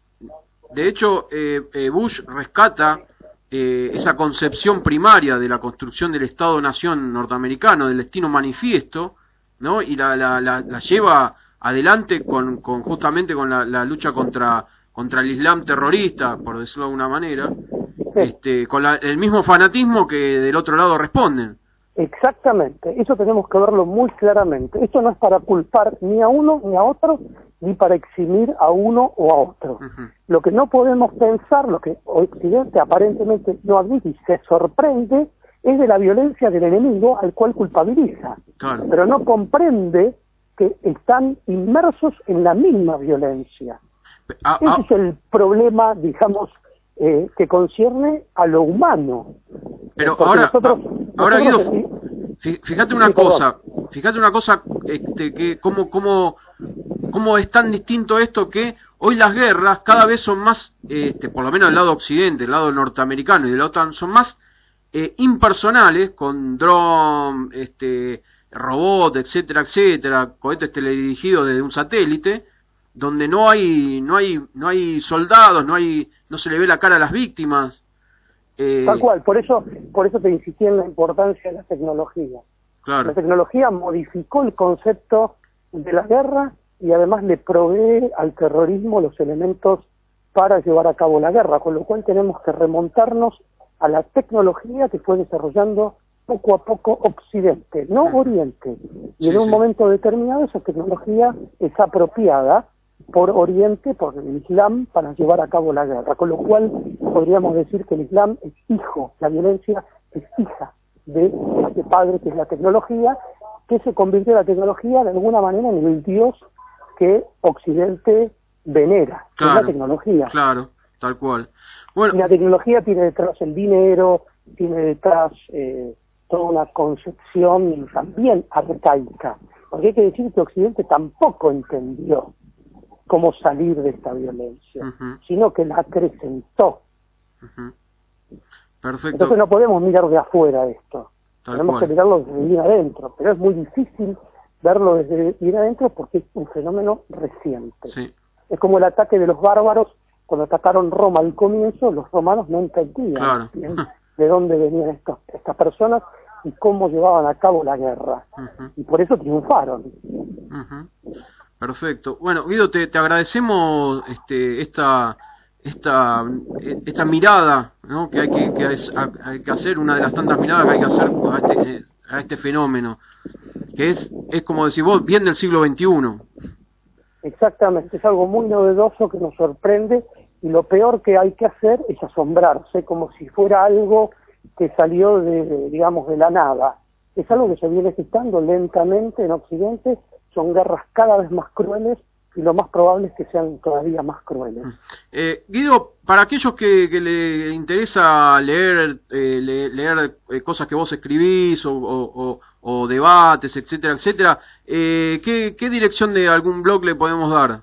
De hecho, eh, eh, Bush rescata eh, esa concepción primaria de la construcción del Estado-Nación norteamericano, del destino manifiesto, ¿no? Y la, la, la, la lleva adelante con, con justamente con la, la lucha contra contra el Islam terrorista, por decirlo de alguna manera, este, con la, el mismo fanatismo que del otro lado responden. Exactamente, eso tenemos que verlo muy claramente. Esto no es para culpar ni a uno ni a otro, ni para eximir a uno o a otro. Uh-huh. Lo que no podemos pensar, lo que Occidente aparentemente no admite y se sorprende, es de la violencia del enemigo al cual culpabiliza. Claro. Pero no comprende que están inmersos en la misma violencia. Ah, Ese ah, es el problema, digamos, eh, que concierne a lo humano. pero Porque ahora, nosotros, ahora nosotros Guido, fí- fíjate una Sí, perdón. cosa, fíjate una cosa, este, que cómo, cómo, cómo es tan distinto esto que hoy las guerras cada vez son más, este, por lo menos del lado occidente, del lado norteamericano y de la OTAN, son más eh, impersonales, con dron, este, robot, etcétera, etcétera, cohetes teledirigidos desde un satélite, donde no hay, no hay, no hay soldados, no hay, no se le ve la cara a las víctimas. Eh, Tal cual, por eso, por eso te insistí en la importancia de la tecnología. Claro. La tecnología modificó el concepto de la guerra y además le provee al terrorismo los elementos para llevar a cabo la guerra, con lo cual tenemos que remontarnos a la tecnología que fue desarrollando poco a poco Occidente, no Oriente. Y Sí, en un sí. momento determinado esa tecnología es apropiada por Oriente, por el Islam, para llevar a cabo la guerra. Con lo cual podríamos decir que el Islam es hijo, la violencia es hija de este padre que es la tecnología, que se convirtió la tecnología de alguna manera en el Dios que Occidente venera, que es Claro, la tecnología. Claro, tal cual. Y Bueno, la tecnología tiene detrás el dinero, tiene detrás eh, toda una concepción también arcaica, porque hay que decir que Occidente tampoco entendió cómo salir de esta violencia, Ujú. sino que la acrecentó. ujú. Perfecto. Entonces no podemos mirar de afuera esto, Tal tenemos cual. que mirarlo desde bien adentro, pero es muy difícil verlo desde bien adentro porque es un fenómeno reciente. Sí, Es como el ataque de los bárbaros cuando atacaron Roma al comienzo, los romanos no entendían Claro. bien de dónde venían estos, estas personas y cómo llevaban a cabo la guerra. ujú, Y por eso triunfaron. ujú. Perfecto. Bueno, Guido, te, te agradecemos este, esta, esta, esta mirada, ¿no? que hay que, que es- hay que hacer, una de las tantas miradas que hay que hacer a este, a este fenómeno, que es, es como decís vos, bien del siglo veintiuno. Exactamente, es algo muy novedoso que nos sorprende y lo peor que hay que hacer es asombrarse como si fuera algo que salió de, digamos, de la nada. Es algo que se viene gestando lentamente en Occidente, son guerras cada vez más crueles y lo más probable es que sean todavía más crueles. Eh, Guido, para aquellos que, que le interesa leer eh, le- leer eh, cosas que vos escribís o, o- o- o debates, etcétera, etcétera, eh, ¿qué, ¿qué dirección de algún blog le podemos dar?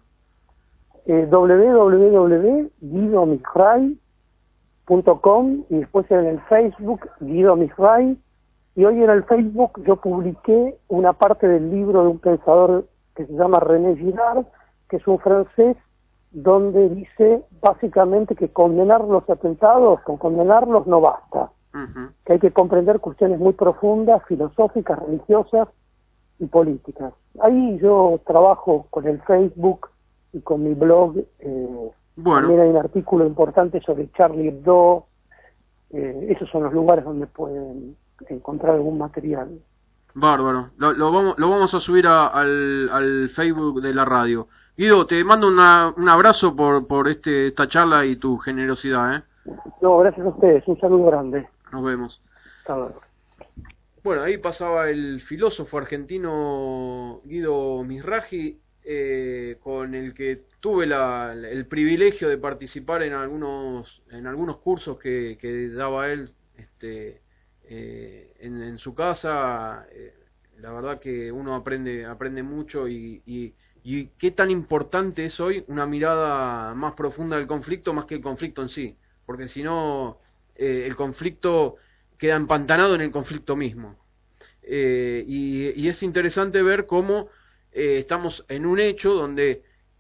Eh, w w w punto guido misray punto com y después en el Facebook Guido Misray, y hoy en el Facebook yo publiqué una parte del libro de un pensador que se llama René Girard, que es un francés, donde dice básicamente que condenar los atentados, con condenarlos no basta, Ujú. que hay que comprender cuestiones muy profundas, filosóficas, religiosas y políticas. Ahí yo trabajo con el Facebook y con mi blog. Eh, Bueno. También hay un artículo importante sobre Charlie Hebdo. Eh, esos son los lugares donde pueden encontrar algún material. Bárbaro. Lo, lo, vamos, lo vamos a subir a- al, al Facebook de la radio. Guido, te mando una, un abrazo por, por este, esta charla y tu generosidad, ¿eh? No, gracias a ustedes. Un saludo grande. Nos vemos. Hasta luego. Bueno, ahí pasaba el filósofo argentino Guido Mizrahi, eh, con el que tuve la, el privilegio de participar en algunos en algunos cursos que, que daba él este, eh, en, en su casa. Eh, la verdad que uno aprende aprende mucho y, y, y qué tan importante es hoy una mirada más profunda del conflicto más que el conflicto en sí, porque si no eh, el conflicto queda empantanado en el conflicto mismo. Eh, y, y es interesante ver cómo eh, estamos en un hecho donde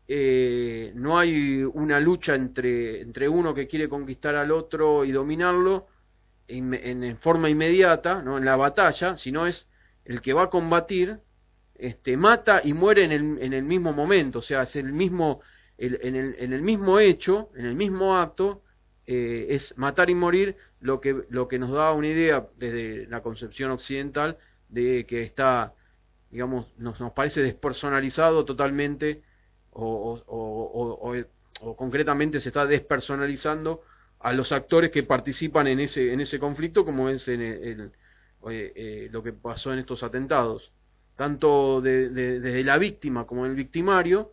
eh, no hay una lucha entre, entre uno que quiere conquistar al otro y dominarlo en, en, en forma inmediata, ¿no? En la batalla, sino es el que va a combatir, este, mata y muere en el, en el mismo momento, o sea, es el mismo, el, en, el, en el mismo hecho, en el mismo acto. Eh, es matar y morir, lo que lo que nos da una idea desde la concepción occidental de que está, digamos, nos, nos parece despersonalizado totalmente, o, o, o, o, o concretamente se está despersonalizando a los actores que participan en ese en ese conflicto, como es en el, el, eh, eh, lo que pasó en estos atentados, tanto de, de, desde la víctima como el victimario.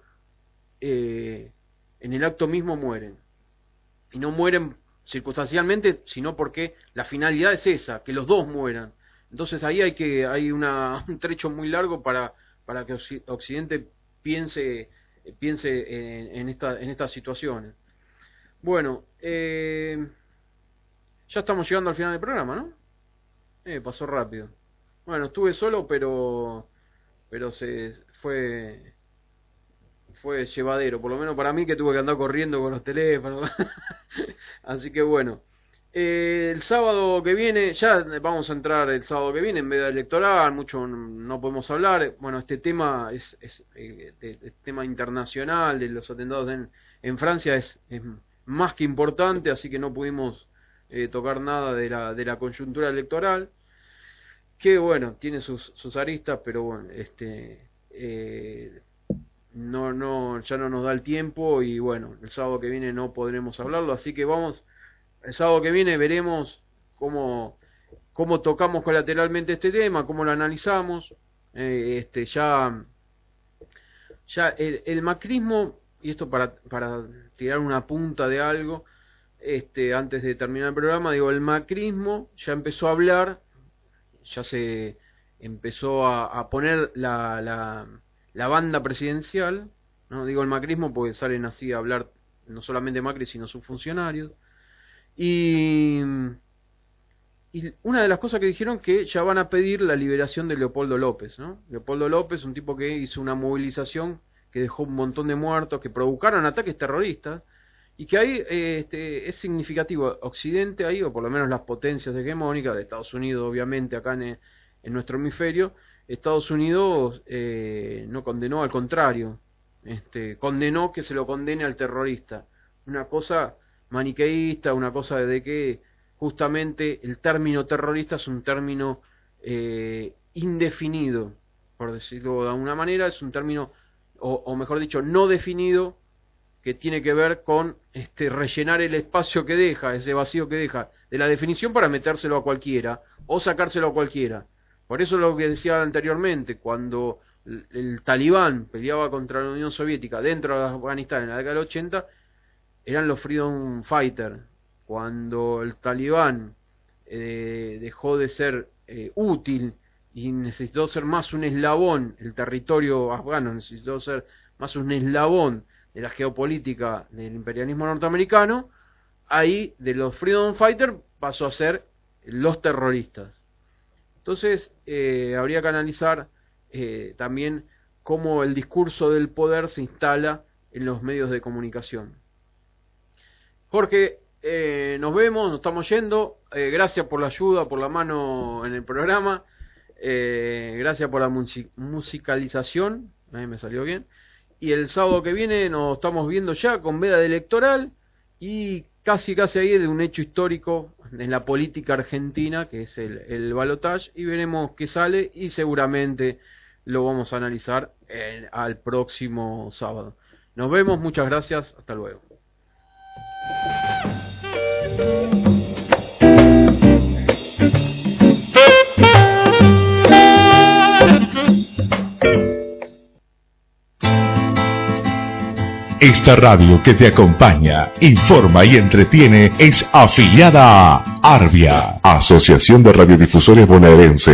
Eh, en el acto mismo mueren. Y no mueren circunstancialmente, sino porque la finalidad es esa, que los dos mueran. Entonces ahí hay que hay una, un trecho muy largo para para que Occidente piense piense en, en esta en estas situaciones. Bueno, eh, ya estamos llegando al final del programa, ¿no? Eh, pasó rápido. Bueno, estuve solo, pero pero se fue fue llevadero, por lo menos para mí, que tuve que andar corriendo con los teléfonos. Así que bueno, eh, el sábado que viene, ya vamos a entrar el sábado que viene en veda electoral, mucho no, no podemos hablar. Bueno, este tema es, es eh, de, de tema internacional de los atentados en, en Francia es, es más que importante, así que no pudimos eh, tocar nada de la, de la coyuntura electoral, que bueno, tiene sus, sus aristas, pero bueno, este... Eh, no no ya no nos da el tiempo y bueno, el sábado que viene no podremos hablarlo, así que vamos, el sábado que viene veremos cómo cómo tocamos colateralmente este tema, cómo lo analizamos. Eh, este ya ya el, el macrismo, y esto para para tirar una punta de algo, este antes de terminar el programa, digo, el macrismo ya empezó a hablar, ya se empezó a, a poner la, la la banda presidencial, no digo el macrismo porque salen así a hablar no solamente Macri sino sus funcionarios, y, y una de las cosas que dijeron que ya van a pedir la liberación de Leopoldo López, ¿no? Leopoldo López, un tipo que hizo una movilización que dejó un montón de muertos, que provocaron ataques terroristas, y que ahí eh, este, es significativo Occidente ahí, o por lo menos las potencias hegemónicas de Estados Unidos, obviamente acá en, en nuestro hemisferio. Estados Unidos eh, no condenó, al contrario, este, condenó que se lo condene al terrorista. Una cosa maniqueísta, una cosa de que justamente el término terrorista es un término eh, indefinido, por decirlo de alguna manera, es un término, o, o mejor dicho, no definido, que tiene que ver con este, rellenar el espacio que deja, ese vacío que deja de la definición para metérselo a cualquiera, o sacárselo a cualquiera. Por eso lo que decía anteriormente, cuando el, el talibán peleaba contra la Unión Soviética dentro de Afganistán en la década del ochenta, eran los Freedom Fighters. Cuando el talibán eh, dejó de ser eh, útil y necesitó ser más un eslabón, el territorio afgano necesitó ser más un eslabón de la geopolítica del imperialismo norteamericano, ahí de los Freedom Fighters pasó a ser los terroristas. Entonces, eh, habría que analizar eh, también cómo el discurso del poder se instala en los medios de comunicación. Jorge, eh, nos vemos, nos estamos yendo. Eh, gracias por la ayuda, por la mano en el programa. Eh, gracias por la music- musicalización. Ahí me salió bien. Y el sábado que viene nos estamos viendo ya con veda de electoral y casi casi ahí de un hecho histórico en la política argentina, que es el, el balotaje, y veremos qué sale y seguramente lo vamos a analizar en, al próximo sábado. Nos vemos, muchas gracias, hasta luego. Esta radio que te acompaña, informa y entretiene es afiliada a Arbia, Asociación de Radiodifusores Bonaerense.